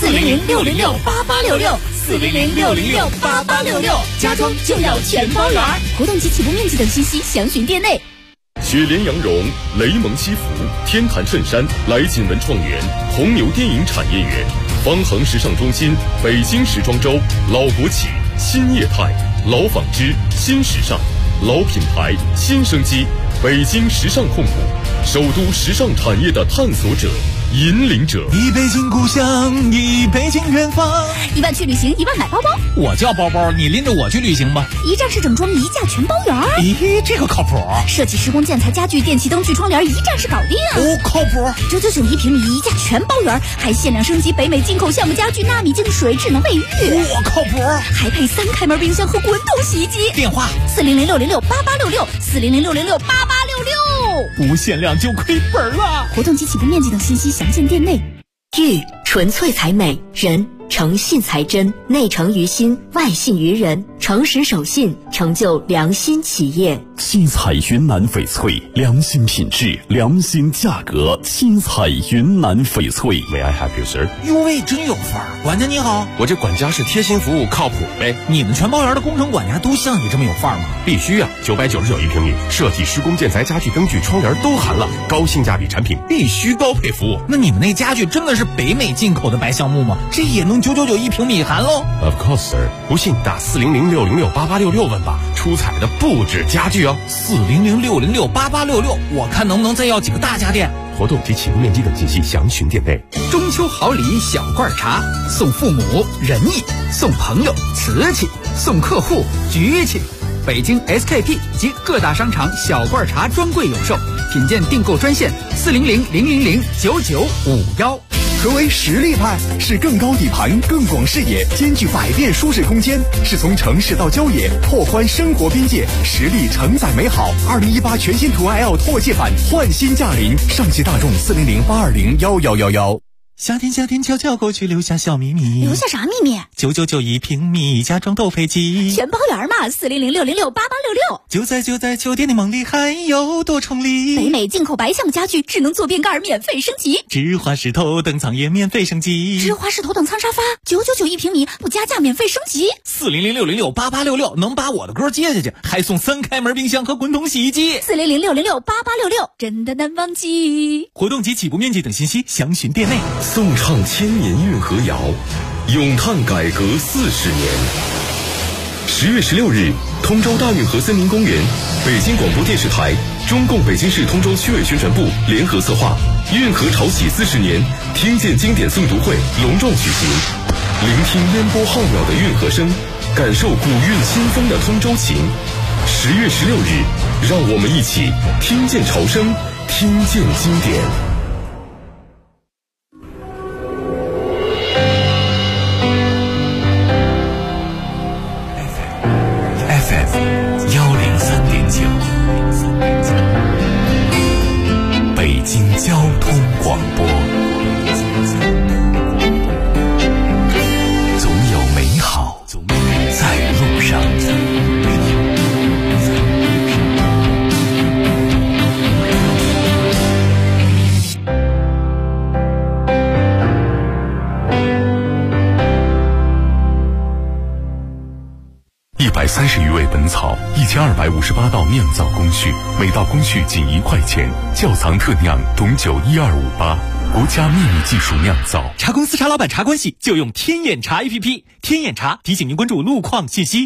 [SPEAKER 14] ，400-606-8866，400-606-8866，家装就要全包圆。活动及起步面积等信息详询店内。
[SPEAKER 1] 雪莲羊绒、雷蒙西服、天坛衬衫、来锦文创园、红牛电影产业园、方恒时尚中心、北京时装周、老国企、新业态、老纺织、新时尚、老品牌、新生机，北京时尚控股，首都时尚产业的探索者、引领者。
[SPEAKER 12] 一北京故乡，一北京远方。
[SPEAKER 14] 1万去旅行，1万买包包。
[SPEAKER 12] 我叫包包，你拎着我去旅行吧。
[SPEAKER 14] 一站式整装，一价全包圆。
[SPEAKER 12] 咦，这个靠谱。
[SPEAKER 14] 设计施工建材家具电器灯具窗帘，一站式搞定。
[SPEAKER 12] 哦，靠谱。
[SPEAKER 14] 999一平米，一价全包圆，还限量升级北美进口橡木家具、纳米净水、智能卫浴。
[SPEAKER 12] 我靠谱。
[SPEAKER 14] 还配3开门冰箱和滚筒洗衣机。
[SPEAKER 12] 电话
[SPEAKER 14] 400-606-8866，400-606-8866。
[SPEAKER 12] 不限量就亏本了。
[SPEAKER 14] 活动及起步面积等信息详见店内。
[SPEAKER 15] 玉纯粹才美，人诚信才真，内诚于心，外信于人，诚实守信，成就良心企业。
[SPEAKER 16] 七彩云南翡翠，良心品质，良心价格。七彩云南翡翠。May I help you, sir？
[SPEAKER 12] 哟喂，真有范儿！管家你好，
[SPEAKER 17] 我这管家是贴心服务，靠谱呗。
[SPEAKER 12] 你们全包圆的工程管家都像你这么有范儿吗？
[SPEAKER 17] 必须啊！999一平米，设计、施工、建材、家具、灯具、窗帘都含了，高性价比产品必须高配服务。
[SPEAKER 12] 那你们那家具真的是北美进口的白橡木吗？这也能999一平米含喽
[SPEAKER 17] ？Of course, sir。不信打400-606-8866问吧，出彩的不止家具哦。
[SPEAKER 12] 400-606-8866，我看能不能再要几个大家电。
[SPEAKER 17] 活动及起步面积等信息详询店内。
[SPEAKER 18] 中秋好礼小罐茶，送父母仁义，送朋友瓷器，送客户局气。北京 SKP 及各大商场小罐茶专柜有售，品鉴订购专线400-000-9951。
[SPEAKER 19] 何为实力派？是更高底盘、更广视野，兼具百变舒适空间，是从城市到郊野，拓宽生活边界，实力承载美好。2018全新途安 L 拓界版焕新驾临，上汽大众400-820-1111。
[SPEAKER 12] 夏天悄悄过去，留下小秘密。
[SPEAKER 14] 留下啥秘密
[SPEAKER 12] ？999一平米，家装都配齐，
[SPEAKER 14] 全包圆嘛。400-606-8866。
[SPEAKER 12] 就在酒店的梦里，还有多重礼。
[SPEAKER 14] 北美进口白橡木家具，智能坐便盖免费升级，
[SPEAKER 12] 芝华士头等舱也免费升级，
[SPEAKER 14] 芝华士头等舱沙发999一平米，不加价免费升级。
[SPEAKER 12] 400-606-8866能把我的歌接下去，还送3开门冰箱和滚筒洗衣机。
[SPEAKER 14] 400-606-8866，真的难忘记。
[SPEAKER 12] 活动及起步面积等信息详询店内。
[SPEAKER 1] 颂唱千年运河谣，咏叹改革40年。10月16日，通州大运河森林公园，北京广播电视台、中共北京市通州区委宣传部联合策划运河潮起40年听见经典诵读会隆重举行，聆听烟波浩渺的运河声，感受古韵新风的通州情。10月16日，让我们一起听见潮声，听见经典。
[SPEAKER 3] 北京交通广播，总有美好在路上。
[SPEAKER 17] 130余味本草，1258道酿造工序，每道工序仅1块钱。窖藏特酿董酒12588，国家秘密技术酿造。
[SPEAKER 5] 茶公司茶老板茶关系就用天眼茶 APP， 天眼茶提醒您关注路况信息。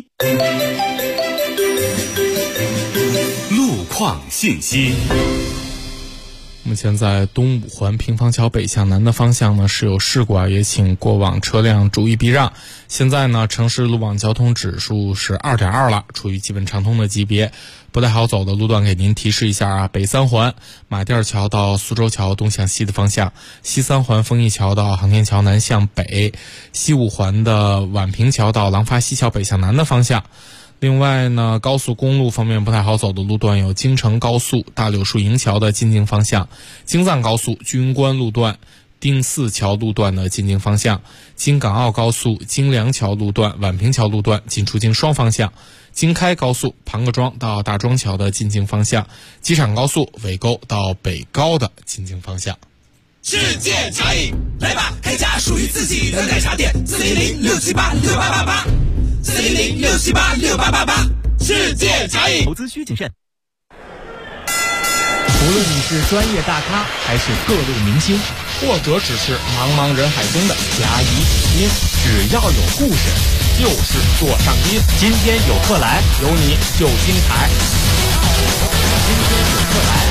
[SPEAKER 1] 路况信息。
[SPEAKER 6] 目前在东五环平房桥北向南的方向呢是有事故啊，也请过往车辆注意避让。现在呢城市路网交通指数是 2.2 了，处于基本畅通的级别。不太好走的路段给您提示一下啊，北三环马甸桥到苏州桥东向西的方向，西三环丰益桥到航天桥南向北，西五环的宛平桥到廊坊西桥北向南的方向。另外呢，高速公路方面不太好走的路段有京承高速大柳树营桥的进京方向，京藏高速军关路段丁四桥路段的进京方向，京港澳高速京梁桥路段宛平桥路段进出京双方向，京开高速庞各庄到大庄桥的进京方向，机场高速尾沟到北高的进京方向。
[SPEAKER 20] 世界茶饮，来吧，开家属于自己的奶茶店，400-678-6888，400-678-6888，世界茶饮。
[SPEAKER 5] 投资需谨慎。
[SPEAKER 12] 无论你是专业大咖，还是各路明星，或者只是茫茫人海中的甲乙丙丁，只要有故事，就是做上宾。今天有客来，有你就精彩。今天有客来。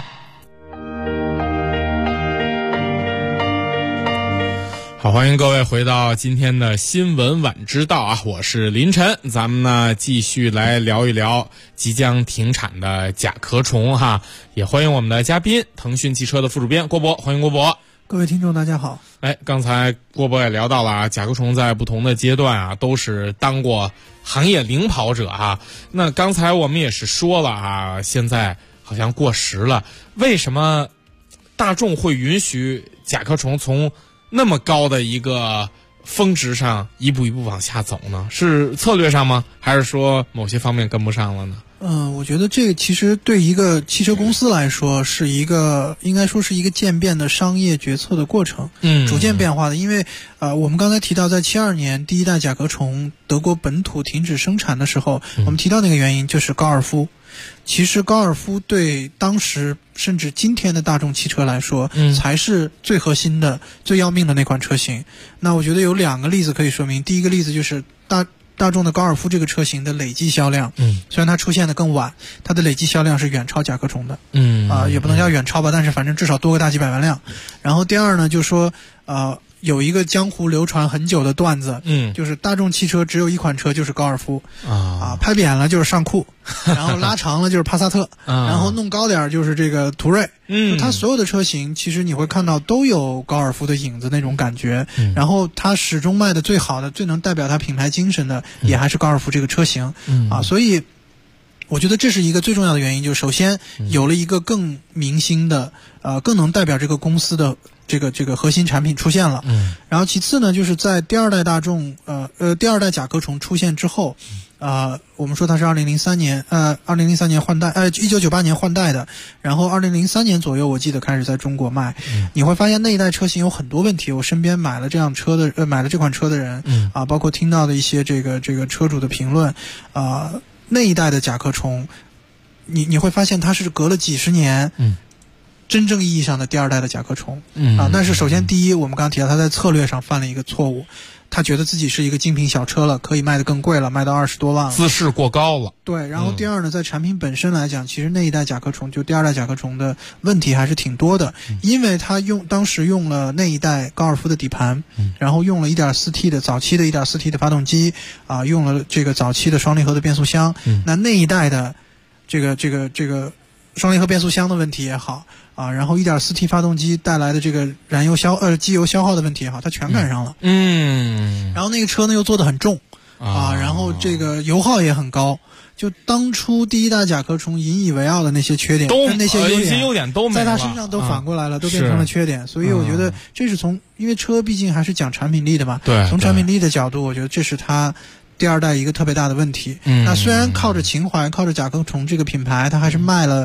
[SPEAKER 6] 好，欢迎各位回到今天的新闻晚知道啊，我是林晨，咱们呢继续来聊一聊即将停产的甲壳虫哈，也欢迎我们的嘉宾腾讯汽车的副主编郭博，欢迎郭博。
[SPEAKER 11] 各位听众大家好。
[SPEAKER 6] 刚才郭博也聊到了啊，甲壳虫在不同的阶段啊都是当过行业领跑者啊。那刚才我们也是说了啊，现在好像过时了，为什么大众会允许甲壳虫从那么高的一个峰值上一步一步往下走呢？是策略上吗？还是说某些方面跟不上了呢？
[SPEAKER 11] 我觉得这个其实对一个汽车公司来说是一个应该说是一个渐变的商业决策的过程，逐渐变化的。因为我们刚才提到在72年第一代甲壳虫德国本土停止生产的时候，我们提到那个原因就是高尔夫。其实高尔夫对当时甚至今天的大众汽车来说，才是最核心的、最要命的那款车型。那我觉得有2个例子可以说明。第一个例子就是大众的高尔夫这个车型的累计销量，虽然它出现的更晚，它的累计销量是远超甲壳虫的，也不能叫远超吧，但是反正至少多个大几百万辆。然后第二呢，就是说有一个江湖流传很久的段子，就是大众汽车只有一款车就是高尔夫拍扁了就是尚酷，然后拉长了就是帕萨特，然后弄高点就是这个途锐，它所有的车型其实你会看到都有高尔夫的影子那种感觉，然后它始终卖的最好的、最能代表它品牌精神的也还是高尔夫这个车型，所以我觉得这是一个最重要的原因，就是首先有了一个更明星的更能代表这个公司的这个核心产品出现了，然后其次呢，就是在第二代甲壳虫出现之后，我们说它是2003年换代，1998年换代的，然后2003年左右我记得开始在中国卖，你会发现那一代车型有很多问题。我身边买了这款车的人包括听到的一些这个车主的评论那一代的甲壳虫，你会发现它是隔了几十年，真正意义上的第二代的甲壳虫，但是首先第一，我们刚刚提到它在策略上犯了一个错误，他觉得自己是一个精品小车了，可以卖得更贵了，卖到20多万了，
[SPEAKER 6] 姿势过高了。
[SPEAKER 11] 对，然后第二呢，在产品本身来讲，其实那一代甲壳虫就第二代甲壳虫的问题还是挺多的，因为它当时用了那一代高尔夫的底盘，然后用了 1.4T 的早期的 1.4T 的发动机用了这个早期的双离合的变速箱，那一代的这个双离合变速箱的问题也好然后 1.4T 发动机带来的这个机油消耗的问题也好，它全赶上了。然后那个车呢又做得很重然后这个油耗也很高。就当初第一代甲壳虫引以为傲的那些缺点，那些优点
[SPEAKER 6] 都没了，
[SPEAKER 11] 在它身上都反过来了，都变成了缺点。所以我觉得这是因为车毕竟还是讲产品力的嘛，从产品力的角度，我觉得这是它第二代一个特别大的问题。那虽然靠着情怀，靠着甲壳虫这个品牌，它还是卖了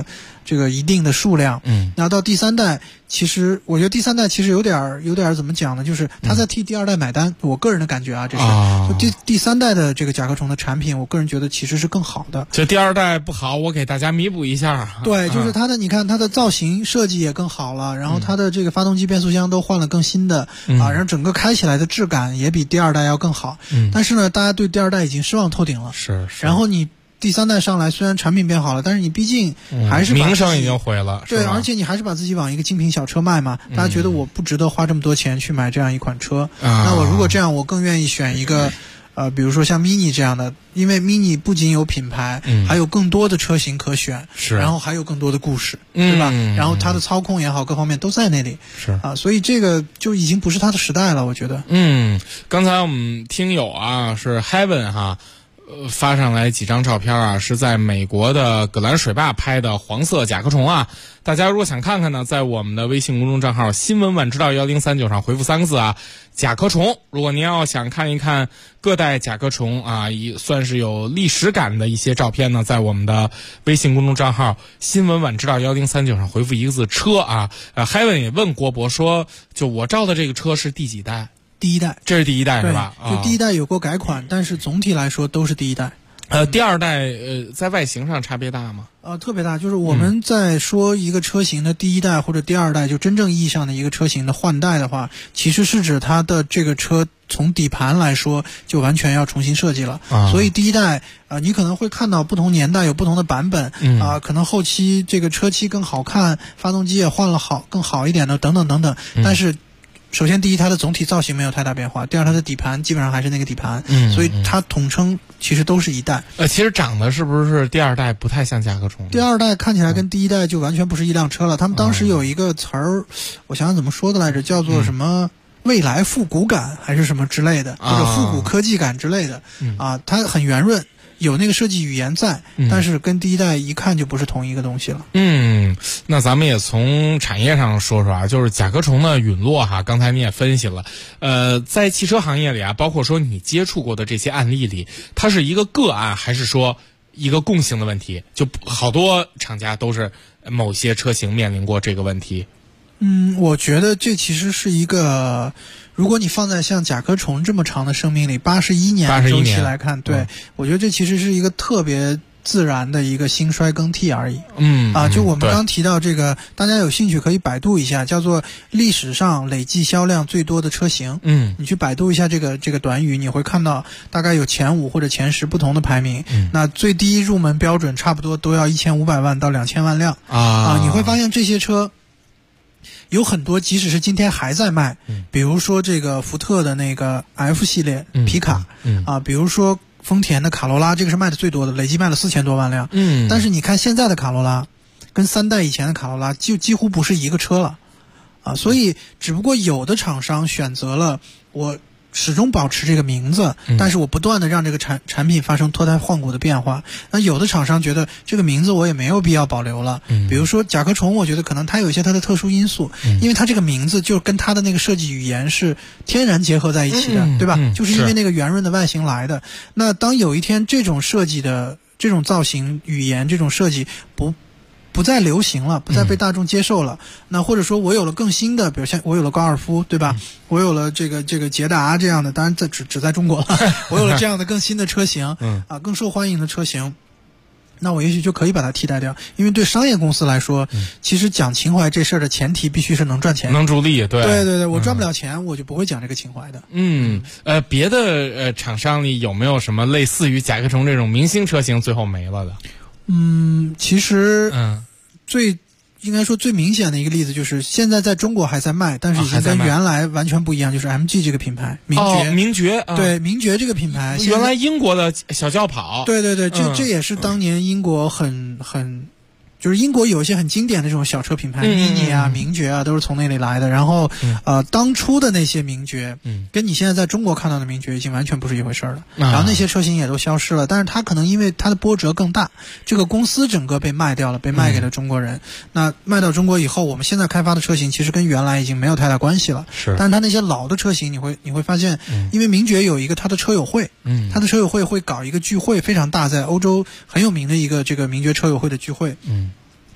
[SPEAKER 11] 这个一定的数量。那到第3代，其实我觉得第3代其实有点怎么讲呢？就是他在替第2代买单。我个人的感觉啊，这是就第3代的这个甲壳虫的产品，我个人觉得其实是更好的。
[SPEAKER 6] 就第2代不好，我给大家弥补一下。
[SPEAKER 11] 对，就是它的，你看它的造型设计也更好了，然后它的这个发动机、变速箱都换了更新的然后整个开起来的质感也比第2代要更好。但是呢，大家对第2代已经失望透顶了。
[SPEAKER 6] 是。
[SPEAKER 11] 然后你第3代上来，虽然产品变好了，但是你毕竟还是
[SPEAKER 6] 名声已经毁了。
[SPEAKER 11] 对，而且你还是把自己往一个精品小车卖嘛，大家觉得我不值得花这么多钱去买这样一款车。那我如果这样，我更愿意选一个比如说像 Mini 这样的，因为 Mini 不仅有品牌，还有更多的车型可选，然后还有更多的故事，对吧？然后它的操控也好，各方面都在那里，所以这个就已经不是它的时代了，我觉得。
[SPEAKER 6] 刚才我们听友啊是 Heaven 哈。发上来几张照片啊，是在美国的葛兰水坝拍的黄色甲壳虫啊。大家如果想看看呢，在我们的微信公众账号新闻晚知道1039上回复3个字啊，甲壳虫。如果您要想看一看各代甲壳虫啊，也算是有历史感的一些照片呢，在我们的微信公众账号新闻晚知道1039上回复1个字车啊。Heaven 也问郭博说，就我照的这个车是第几代？
[SPEAKER 11] 第1代，
[SPEAKER 6] 这是第1代是吧？
[SPEAKER 11] 就第1代有过改款，但是总体来说都是第1代。
[SPEAKER 6] 第2代在外形上差别大吗？
[SPEAKER 11] 特别大。就是我们在说一个车型的第1代或者第2代，就真正意义上的一个车型的换代的话，其实是指它的这个车从底盘来说就完全要重新设计了。所以第1代你可能会看到不同年代有不同的版本可能后期这个车漆更好看，发动机也换了更好一点的等等等等，但是首先第一，它的总体造型没有太大变化，第二，它的底盘基本上还是那个底盘，所以它统称其实都是一代。
[SPEAKER 6] 其实长得是不是第2代不太像甲壳虫？
[SPEAKER 11] 第2代看起来跟第1代就完全不是一辆车了。他们当时有一个词儿，我想想怎么说的来着，叫做什么未来复古感还是什么之类的，或者复古科技感之类的它很圆润，有那个设计语言在，但是跟第1代一看就不是同一个东西了。
[SPEAKER 6] 那咱们也从产业上说说啊，就是甲壳虫的陨落哈，刚才你也分析了，在汽车行业里啊，包括说你接触过的这些案例里，它是一个个案还是说一个共性的问题？就好多厂家都是某些车型面临过这个问题。
[SPEAKER 11] 我觉得这其实是一个，如果你放在像甲壳虫这么长的生命里81年周期来看，对，我觉得这其实是一个特别自然的一个兴衰更替而已。就我们刚提到这个，大家有兴趣可以百度一下，叫做历史上累计销量最多的车型。你去百度一下这个短语，你会看到大概有前5或者前10不同的排名。那最低入门标准差不多都要1500万到2000万辆你会发现这些车有很多即使是今天还在卖，比如说这个福特的那个 F 系列皮卡比如说丰田的卡罗拉，这个是卖的最多的，累计卖了4000多万辆。但是你看现在的卡罗拉跟3代以前的卡罗拉就几乎不是一个车了所以只不过有的厂商选择了我始终保持这个名字，但是我不断的让这个产品发生脱胎换骨的变化。那有的厂商觉得这个名字我也没有必要保留了，比如说甲壳虫，我觉得可能它有一些它的特殊因素，因为它这个名字就跟它的那个设计语言是天然结合在一起的，对吧？就是因为那个圆润的外形来的。那当有一天这种设计的这种造型语言这种设计不再流行了，不再被大众接受了，那或者说我有了更新的，比如像我有了高尔夫，对吧？我有了这个捷达这样的，当然只在中国了我有了这样的更新的车型更受欢迎的车型，那我也许就可以把它替代掉。因为对商业公司来说其实讲情怀这事儿的前提必须是能赚钱，
[SPEAKER 6] 能助力。
[SPEAKER 11] 对，我赚不了钱我就不会讲这个情怀的。
[SPEAKER 6] 别的厂商里有没有什么类似于甲壳虫这种明星车型最后没了的？
[SPEAKER 11] 其实应该说最明显的一个例子就是现在在中国还在卖，但是已经跟原来完全不一样，就是 MG 这个品牌，
[SPEAKER 6] 名爵
[SPEAKER 11] 对，名爵这个品牌
[SPEAKER 6] 原来英国的小轿跑，
[SPEAKER 11] 对，这也是当年英国很就是英国有一些很经典的这种小车品牌，Mini 啊、名爵啊，都是从那里来的。然后当初的那些名爵跟你现在在中国看到的名爵已经完全不是一回事了，然后那些车型也都消失了。但是它可能因为它的波折更大，这个公司整个被卖掉了，被卖给了中国人。那卖到中国以后，我们现在开发的车型其实跟原来已经没有太大关系了。但是它那些老的车型你会发现，因为名爵有一个它的车友会，它的车友会会搞一个聚会非常大，在欧洲很有名的一个这个名爵车友会的聚会。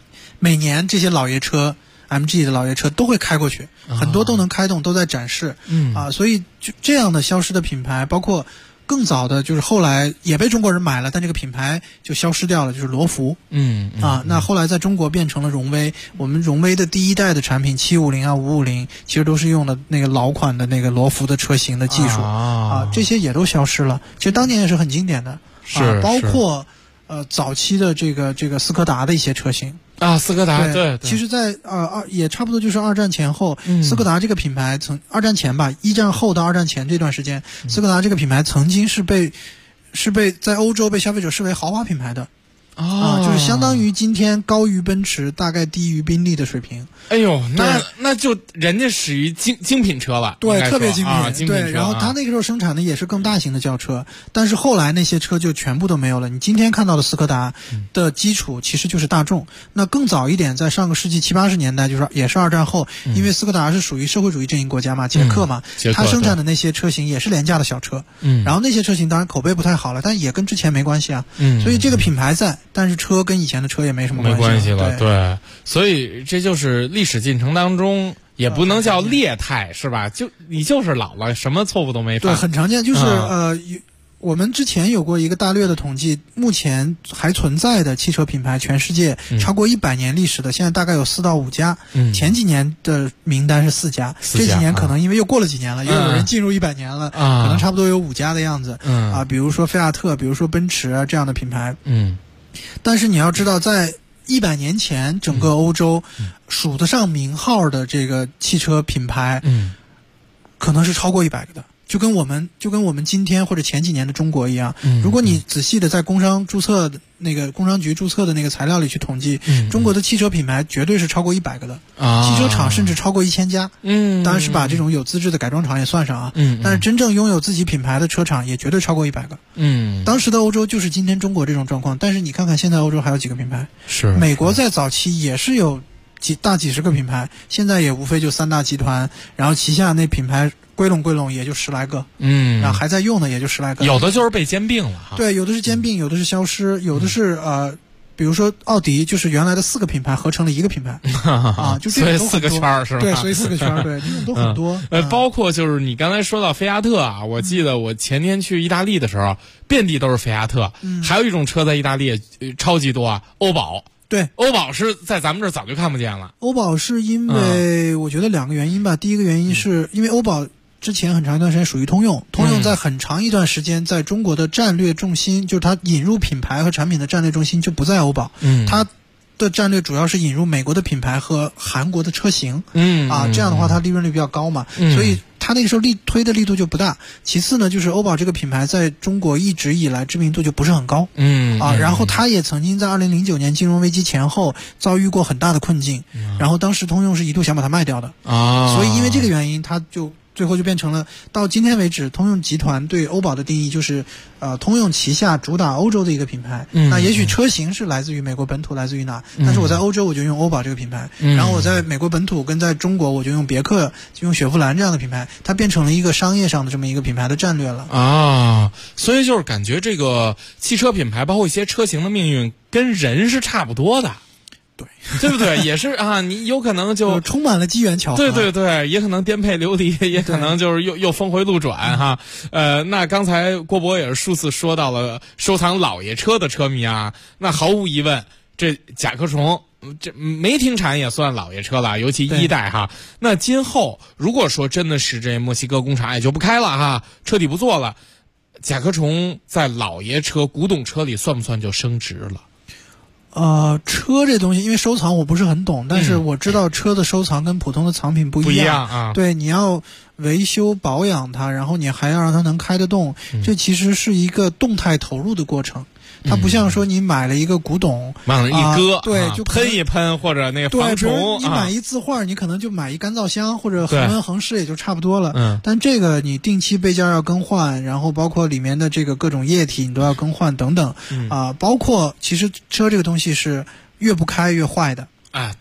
[SPEAKER 11] 每年这些老爷车 MG 的老爷车都会开过去，很多都能开动，都在展示。所以就这样的消失的品牌，包括更早的，就是后来也被中国人买了，但这个品牌就消失掉了，就是罗孚。那后来在中国变成了荣威。我们荣威的第一代的产品750啊、550，其实都是用的那个老款的那个罗孚的车型的技术这些也都消失了。其实当年也是很经典的，包括早期的这个斯柯达的一些车型。
[SPEAKER 6] 斯柯达对，
[SPEAKER 11] 其实在也差不多就是二战前后，斯柯达这个品牌二战前吧，一战后到二战前这段时间，斯柯达这个品牌曾经是被在欧洲被消费者视为豪华品牌的。就是相当于今天高于奔驰，大概低于宾利的水平。
[SPEAKER 6] 哎呦，那就人家属于精品车了，
[SPEAKER 11] 对，特别精品。
[SPEAKER 6] 对，
[SPEAKER 11] 然后他那个时候生产的也是更大型的轿车，但是后来那些车就全部都没有了。你今天看到的斯柯达的基础其实就是大众。那更早一点，在上个世纪70、80年代，就是也是二战后，因为斯柯达是属于社会主义阵营国家嘛，捷克嘛，他生产的那些车型也是廉价的小车。然后那些车型当然口碑不太好了，但也跟之前没关系啊。所以这个品牌在。但是车跟以前的车也没什么关系了，
[SPEAKER 6] 对，所以这就是历史进程当中也不能叫劣态，是吧？你就是老了，什么错误都没犯。
[SPEAKER 11] 对，很常见，就是我们之前有过一个大略的统计，目前还存在的汽车品牌，全世界超过100年历史的，现在大概有4到5家。前几年的名单是4家，这几年可能因为又过了几年了，又有人进入100年了，可能差不多有5家的样子。比如说菲亚特，比如说奔驰啊这样的品牌。但是你要知道，在100年前，整个欧洲数得上名号的这个汽车品牌，可能是超过100个的。就跟我们今天或者前几年的中国一样，如果你仔细的在工商注册的那个工商局注册的那个材料里去统计，中国的汽车品牌绝对是超过100个的，汽车厂甚至超过1000家。当然是把这种有资质的改装厂也算上啊。但是真正拥有自己品牌的车厂也绝对超过100个。当时的欧洲就是今天中国这种状况，但是你看看现在欧洲还有几个品牌？美国在早期也是有几十个品牌，现在也无非就3大集团，然后旗下那品牌归拢也就10来个，然后还在用的也就10来个，
[SPEAKER 6] 有的就是被兼并了。
[SPEAKER 11] 对，有的是兼并，有的是消失，有的是比如说奥迪，就是原来的4个品牌合成了1个品牌就这种
[SPEAKER 6] 所以4个圈是吧？
[SPEAKER 11] 对，所以4个圈，对，这种都很多。
[SPEAKER 6] 包括就是你刚才说到菲亚特啊，我记得我前天去意大利的时候，遍地都是菲亚特。还有一种车在意大利超级多啊，欧宝。
[SPEAKER 11] 对，
[SPEAKER 6] 欧宝是在咱们这儿早就看不见了。
[SPEAKER 11] 欧宝是因为我觉得2个原因吧。第一个原因是因为欧宝之前很长一段时间属于通用，通用在很长一段时间在中国的战略重心，就是它引入品牌和产品的战略重心就不在欧宝，它的战略主要是引入美国的品牌和韩国的车型，这样的话它利润率比较高嘛，所以它那个时候推的力度就不大。其次呢，就是欧宝这个品牌在中国一直以来知名度就不是很高，然后它也曾经在2009年金融危机前后遭遇过很大的困境，然后当时通用是一度想把它卖掉的，所以因为这个原因，它就最后就变成了到今天为止，通用集团对欧宝的定义就是通用旗下主打欧洲的一个品牌。那也许车型是来自于美国本土，来自于哪，但是我在欧洲我就用欧宝这个品牌，然后我在美国本土跟在中国我就用别克，就用雪佛兰这样的品牌，它变成了一个商业上的这么一个品牌的战略了
[SPEAKER 6] 所以就是感觉这个汽车品牌包括一些车型的命运跟人是差不多的。对不对？也是啊，你有可能就
[SPEAKER 11] 充满了机缘巧合。
[SPEAKER 6] 对，也可能颠沛流离，也可能就是又峰回路转哈。那刚才郭博也是数次说到了收藏老爷车的车迷啊，那毫无疑问，这甲壳虫这没停产也算老爷车了，尤其1代哈。那今后如果说真的是这墨西哥工厂也就不开了哈，彻底不做了，甲壳虫在老爷车、古董车里算不算就升值了？
[SPEAKER 11] 车这东西，因为收藏我不是很懂，但是我知道车的收藏跟普通的藏品不一样
[SPEAKER 6] 啊。
[SPEAKER 11] 对，你要维修保养它，然后你还要让它能开得动，这其实是一个动态投入的过程。它不像说你买了一个古董，
[SPEAKER 6] 往上一搁，
[SPEAKER 11] 对，就
[SPEAKER 6] 喷一喷或者那个防虫。
[SPEAKER 11] 对，你买一字画，你可能就买一干燥箱或者恒温恒湿也就差不多了。但这个你定期备件要更换，然后包括里面的这个各种液体你都要更换等等包括其实车这个东西是越不开越坏的。
[SPEAKER 6] 对。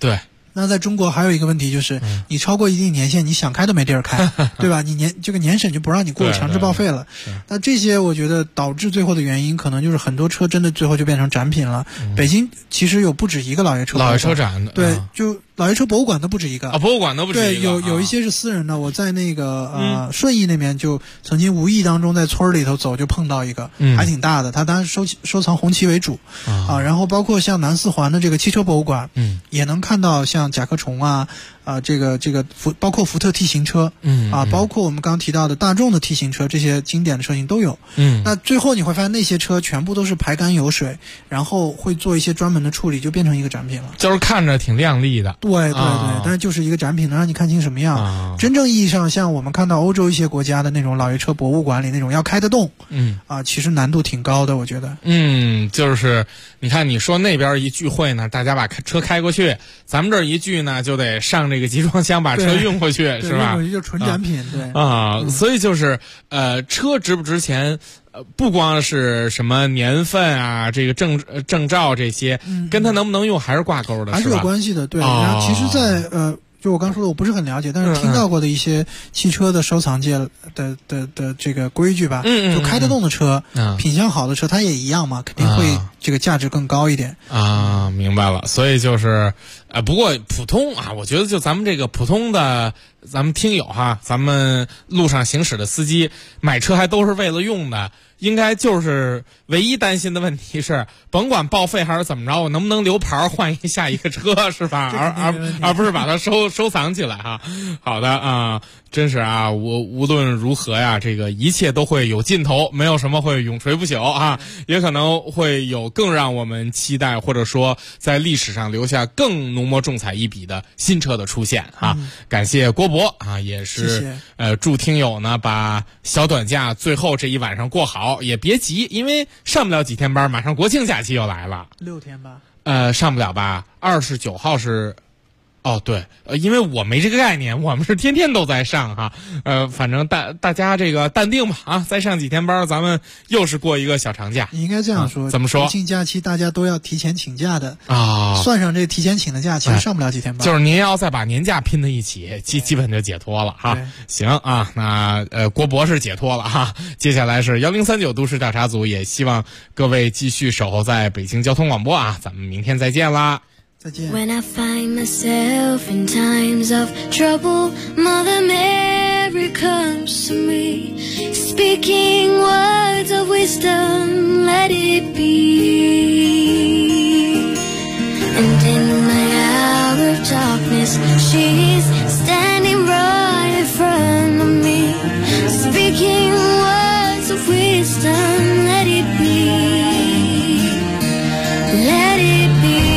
[SPEAKER 11] 那在中国还有一个问题就是，你超过一定年限，你想开都没地儿开，对吧？你这个年审就不让你过，强制报废了。那这些我觉得导致最后的原因，可能就是很多车真的最后就变成展品了。北京其实有不止一个老爷车
[SPEAKER 6] 展的，
[SPEAKER 11] 对，就老爷车博物馆都不止一个
[SPEAKER 6] 啊，博物馆都不止一个。
[SPEAKER 11] 对，有一些是私人的。我在那个顺义那边就曾经无意当中在村里头走，就碰到一个，还挺大的。他当时收藏红旗为主啊，然后包括像南四环的这个汽车博物馆，也能看到像甲壳虫啊。这个包括福特 T 型车，包括我们刚提到的大众的 T 型车，这些经典的车型都有。那最后你会发现那些车全部都是排干油水，然后会做一些专门的处理，就变成一个展品了。
[SPEAKER 6] 就是看着挺亮丽的。
[SPEAKER 11] 对，但是就是一个展品，能让你看清什么样。真正意义上，像我们看到欧洲一些国家的那种老爷车博物馆里那种要开得动，其实难度挺高的，我觉得。
[SPEAKER 6] 就是你看你说那边一聚会呢，大家把车开过去，咱们这儿一聚呢就得上这个集装箱把车运回去，是吧？
[SPEAKER 11] 运回去就纯展品，对
[SPEAKER 6] 所以就是车值不值钱，不光是什么年份啊，这个证照这些，跟它能不能用还是挂钩的，
[SPEAKER 11] 还是有关系的。对，然后其实在就我刚说的，我不是很了解，但是听到过的一些汽车的收藏界的这个规矩吧，就开得动的车，品相好的车，它也一样嘛，肯定会这个价值更高一点
[SPEAKER 6] 啊。明白了，所以就是不过普通啊，我觉得就咱们这个普通的咱们听友哈，咱们路上行驶的司机买车还都是为了用的。应该就是唯一担心的问题是，甭管报废还是怎么着，我能不能留牌换下一个车，是吧？而不是把它收藏起来哈。好的啊，真是啊，无论如何呀，这个一切都会有尽头，没有什么会永垂不朽啊，也可能会有更让我们期待，或者说在历史上留下更浓墨重彩一笔的新车的出现啊。感谢郭博啊，也是祝听友呢把小短假最后这一晚上过好。也别急，因为上不了几天班，马上国庆假期又来了。
[SPEAKER 11] 6天吧？
[SPEAKER 6] 上不了吧？29号是。哦，对，因为我没这个概念，我们是天天都在上哈。反正大家这个淡定吧啊，再上几天班，咱们又是过一个小长假。
[SPEAKER 11] 你应该这样说，
[SPEAKER 6] 怎么说？
[SPEAKER 11] 国庆假期大家都要提前请假的啊，算上这提前请的假，其实上不了几天班。
[SPEAKER 6] 就是您要再把年假拼在一起，基本就解脱了哈。行啊，那郭博士解脱了哈。接下来是1039都市调查组，也希望各位继续守候在北京交通广播啊，咱们明天再见啦。
[SPEAKER 10] When I find myself in times of trouble, Mother Mary comes to me, speaking words of wisdom, let it be. And in my hour of darkness, she's standing right in front of me, speaking words of wisdom, let it be. Let it be.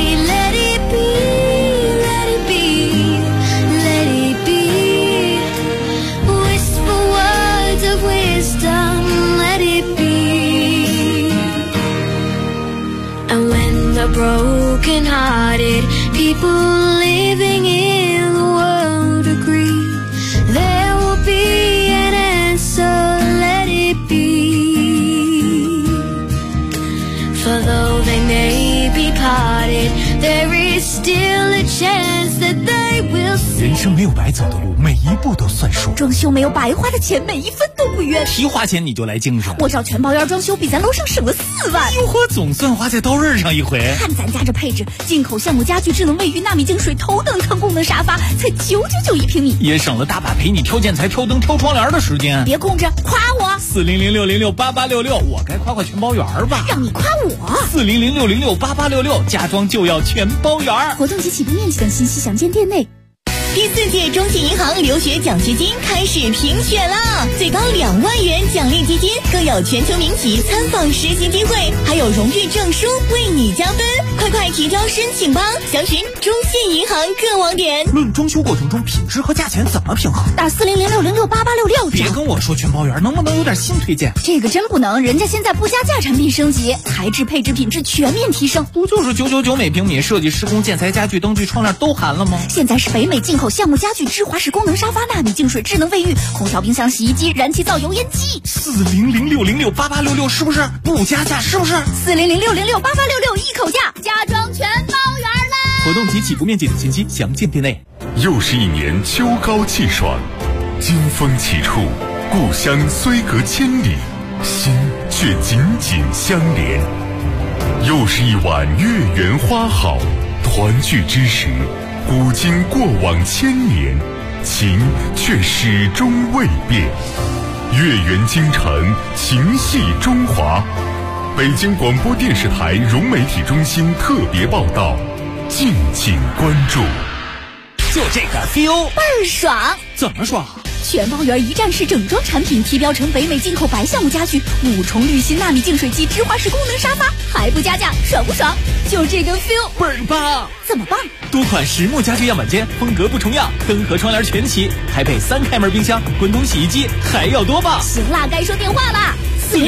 [SPEAKER 10] Broken-hearted people living in the world agree there will be an answer, let it be. For though they may be parted, there is still a chance that they will see.
[SPEAKER 21] 人生没有白走的路，每一步都算数。
[SPEAKER 14] 装修没有白花的钱，每一分都不冤。
[SPEAKER 21] 提花钱你就来精神，
[SPEAKER 14] 我找全包院装修比咱楼上省了4万。
[SPEAKER 21] 哟呵，总算花在刀刃上一回。
[SPEAKER 14] 看咱家这配置，进口橡木家具、智能卫浴、纳米净水、头等舱功能沙发，才999一平米，
[SPEAKER 21] 也省了大把陪你挑建材、挑灯、挑窗帘的时间。
[SPEAKER 14] 别空着，夸我
[SPEAKER 21] ！400606866，我该夸全包园吧？
[SPEAKER 14] 让你夸我
[SPEAKER 21] ！400606866，家装就要全包园。
[SPEAKER 14] 活动及起步面积等信息详见店内。
[SPEAKER 22] 第4届中信银行留学奖学金开始评选啦！最高2万元奖励基金，更有全球名企参访实习机会，还有荣誉证书为你加分！快提交申请吧！详询中信银行各网点。
[SPEAKER 21] 论装修过程中品质和价钱怎么平衡？
[SPEAKER 14] 打400606886。
[SPEAKER 21] 别跟我说全包圆，能不能有点新推荐？
[SPEAKER 14] 这个真不能，人家现在不加价产品升级，材质、配置、品质全面提升。
[SPEAKER 21] 不就是999每平米，设计、施工、建材、家具、灯具、窗帘都含了吗？
[SPEAKER 14] 现在是北美进口橡木家具、芝华士功能沙发、纳米净水、智能卫浴、空调、冰箱、洗衣机、燃气灶、油烟机。
[SPEAKER 21] 400606886是不是不加价？是不是
[SPEAKER 14] ？400606886一口价，家装全包圆啦！
[SPEAKER 5] 活动及起步面积等信息详见店内。
[SPEAKER 17] 又是一年秋高气爽，金风起处，故乡虽隔千里，心却紧紧相连。又是一晚月圆花好，团聚之时，古今过往千年，情却始终未变。月圆京城，情系中华。北京广播电视台融媒体中心特别报道，敬请关注。
[SPEAKER 21] 就这个 feel
[SPEAKER 22] 倍儿爽！
[SPEAKER 21] 怎么爽？
[SPEAKER 22] 全包圆一站式整装产品，提标成北美进口白橡木家具，5重滤芯纳米净水机，直滑式功能沙发，还不加价，爽不爽？就这个 feel
[SPEAKER 21] 倍儿棒！
[SPEAKER 22] 怎么棒？
[SPEAKER 21] 多款实木家具样板间，风格不重样，灯和窗帘全齐，还配3开门冰箱、滚筒洗衣机，还要多棒！
[SPEAKER 22] 行啦，该说电话啦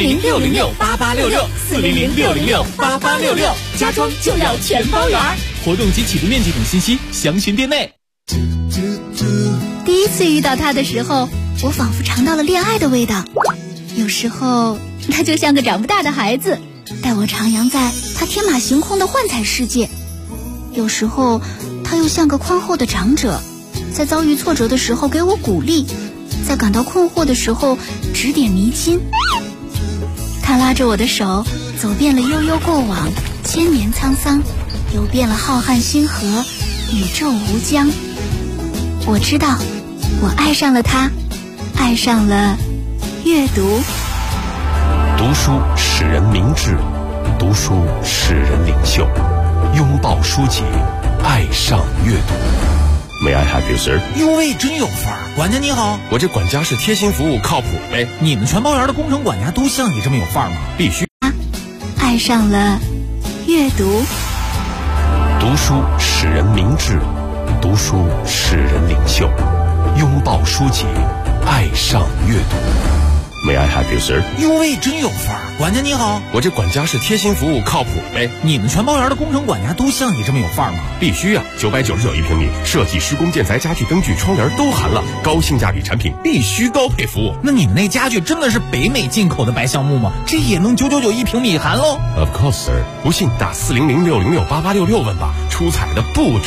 [SPEAKER 22] ！400-606-8866，400-606-8866，家装就要全包圆。
[SPEAKER 5] 活动及起步面积等信息详询店内。
[SPEAKER 22] 第一次遇到他的时候，我仿佛尝到了恋爱的味道。有时候他就像个长不大的孩子，带我徜徉在他天马行空的幻彩世界。有时候他又像个宽厚的长者，在遭遇挫折的时候给我鼓励，在感到困惑的时候指点迷津。他拉着我的手，走遍了悠悠过往，千年沧桑，游遍了浩瀚星河，宇宙无疆。我知道，我爱上了他，爱上了阅读。
[SPEAKER 16] 读书使人明智，读书使人领袖。拥抱书籍，爱上阅读。May I help you, sir？
[SPEAKER 21] 哟喂，真有范儿！管家你好，
[SPEAKER 16] 我这管家是贴心服务，靠谱呗。
[SPEAKER 21] 你们全包园的工程管家都像你这么有范儿吗？
[SPEAKER 16] 必须。
[SPEAKER 22] 爱上了阅读。
[SPEAKER 16] 读书使人明智，读书使人领袖。拥抱书籍，爱上阅读。May I help you, sir？
[SPEAKER 21] 哟喂，真有范儿！管家你好，
[SPEAKER 16] 我这管家是贴心服务，靠谱呗。
[SPEAKER 21] 你们全包园的工程管家都像你这么有范儿吗？
[SPEAKER 16] 必须啊！999一平米，设计、施工、建材、家具、灯具、窗帘都含了，高性价比产品，必须高配服务。
[SPEAKER 21] 那你们那家具真的是北美进口的白橡木吗？这也能999一平米含喽
[SPEAKER 16] ？Of course, sir。不信打400-606-8866问吧，出彩的不止。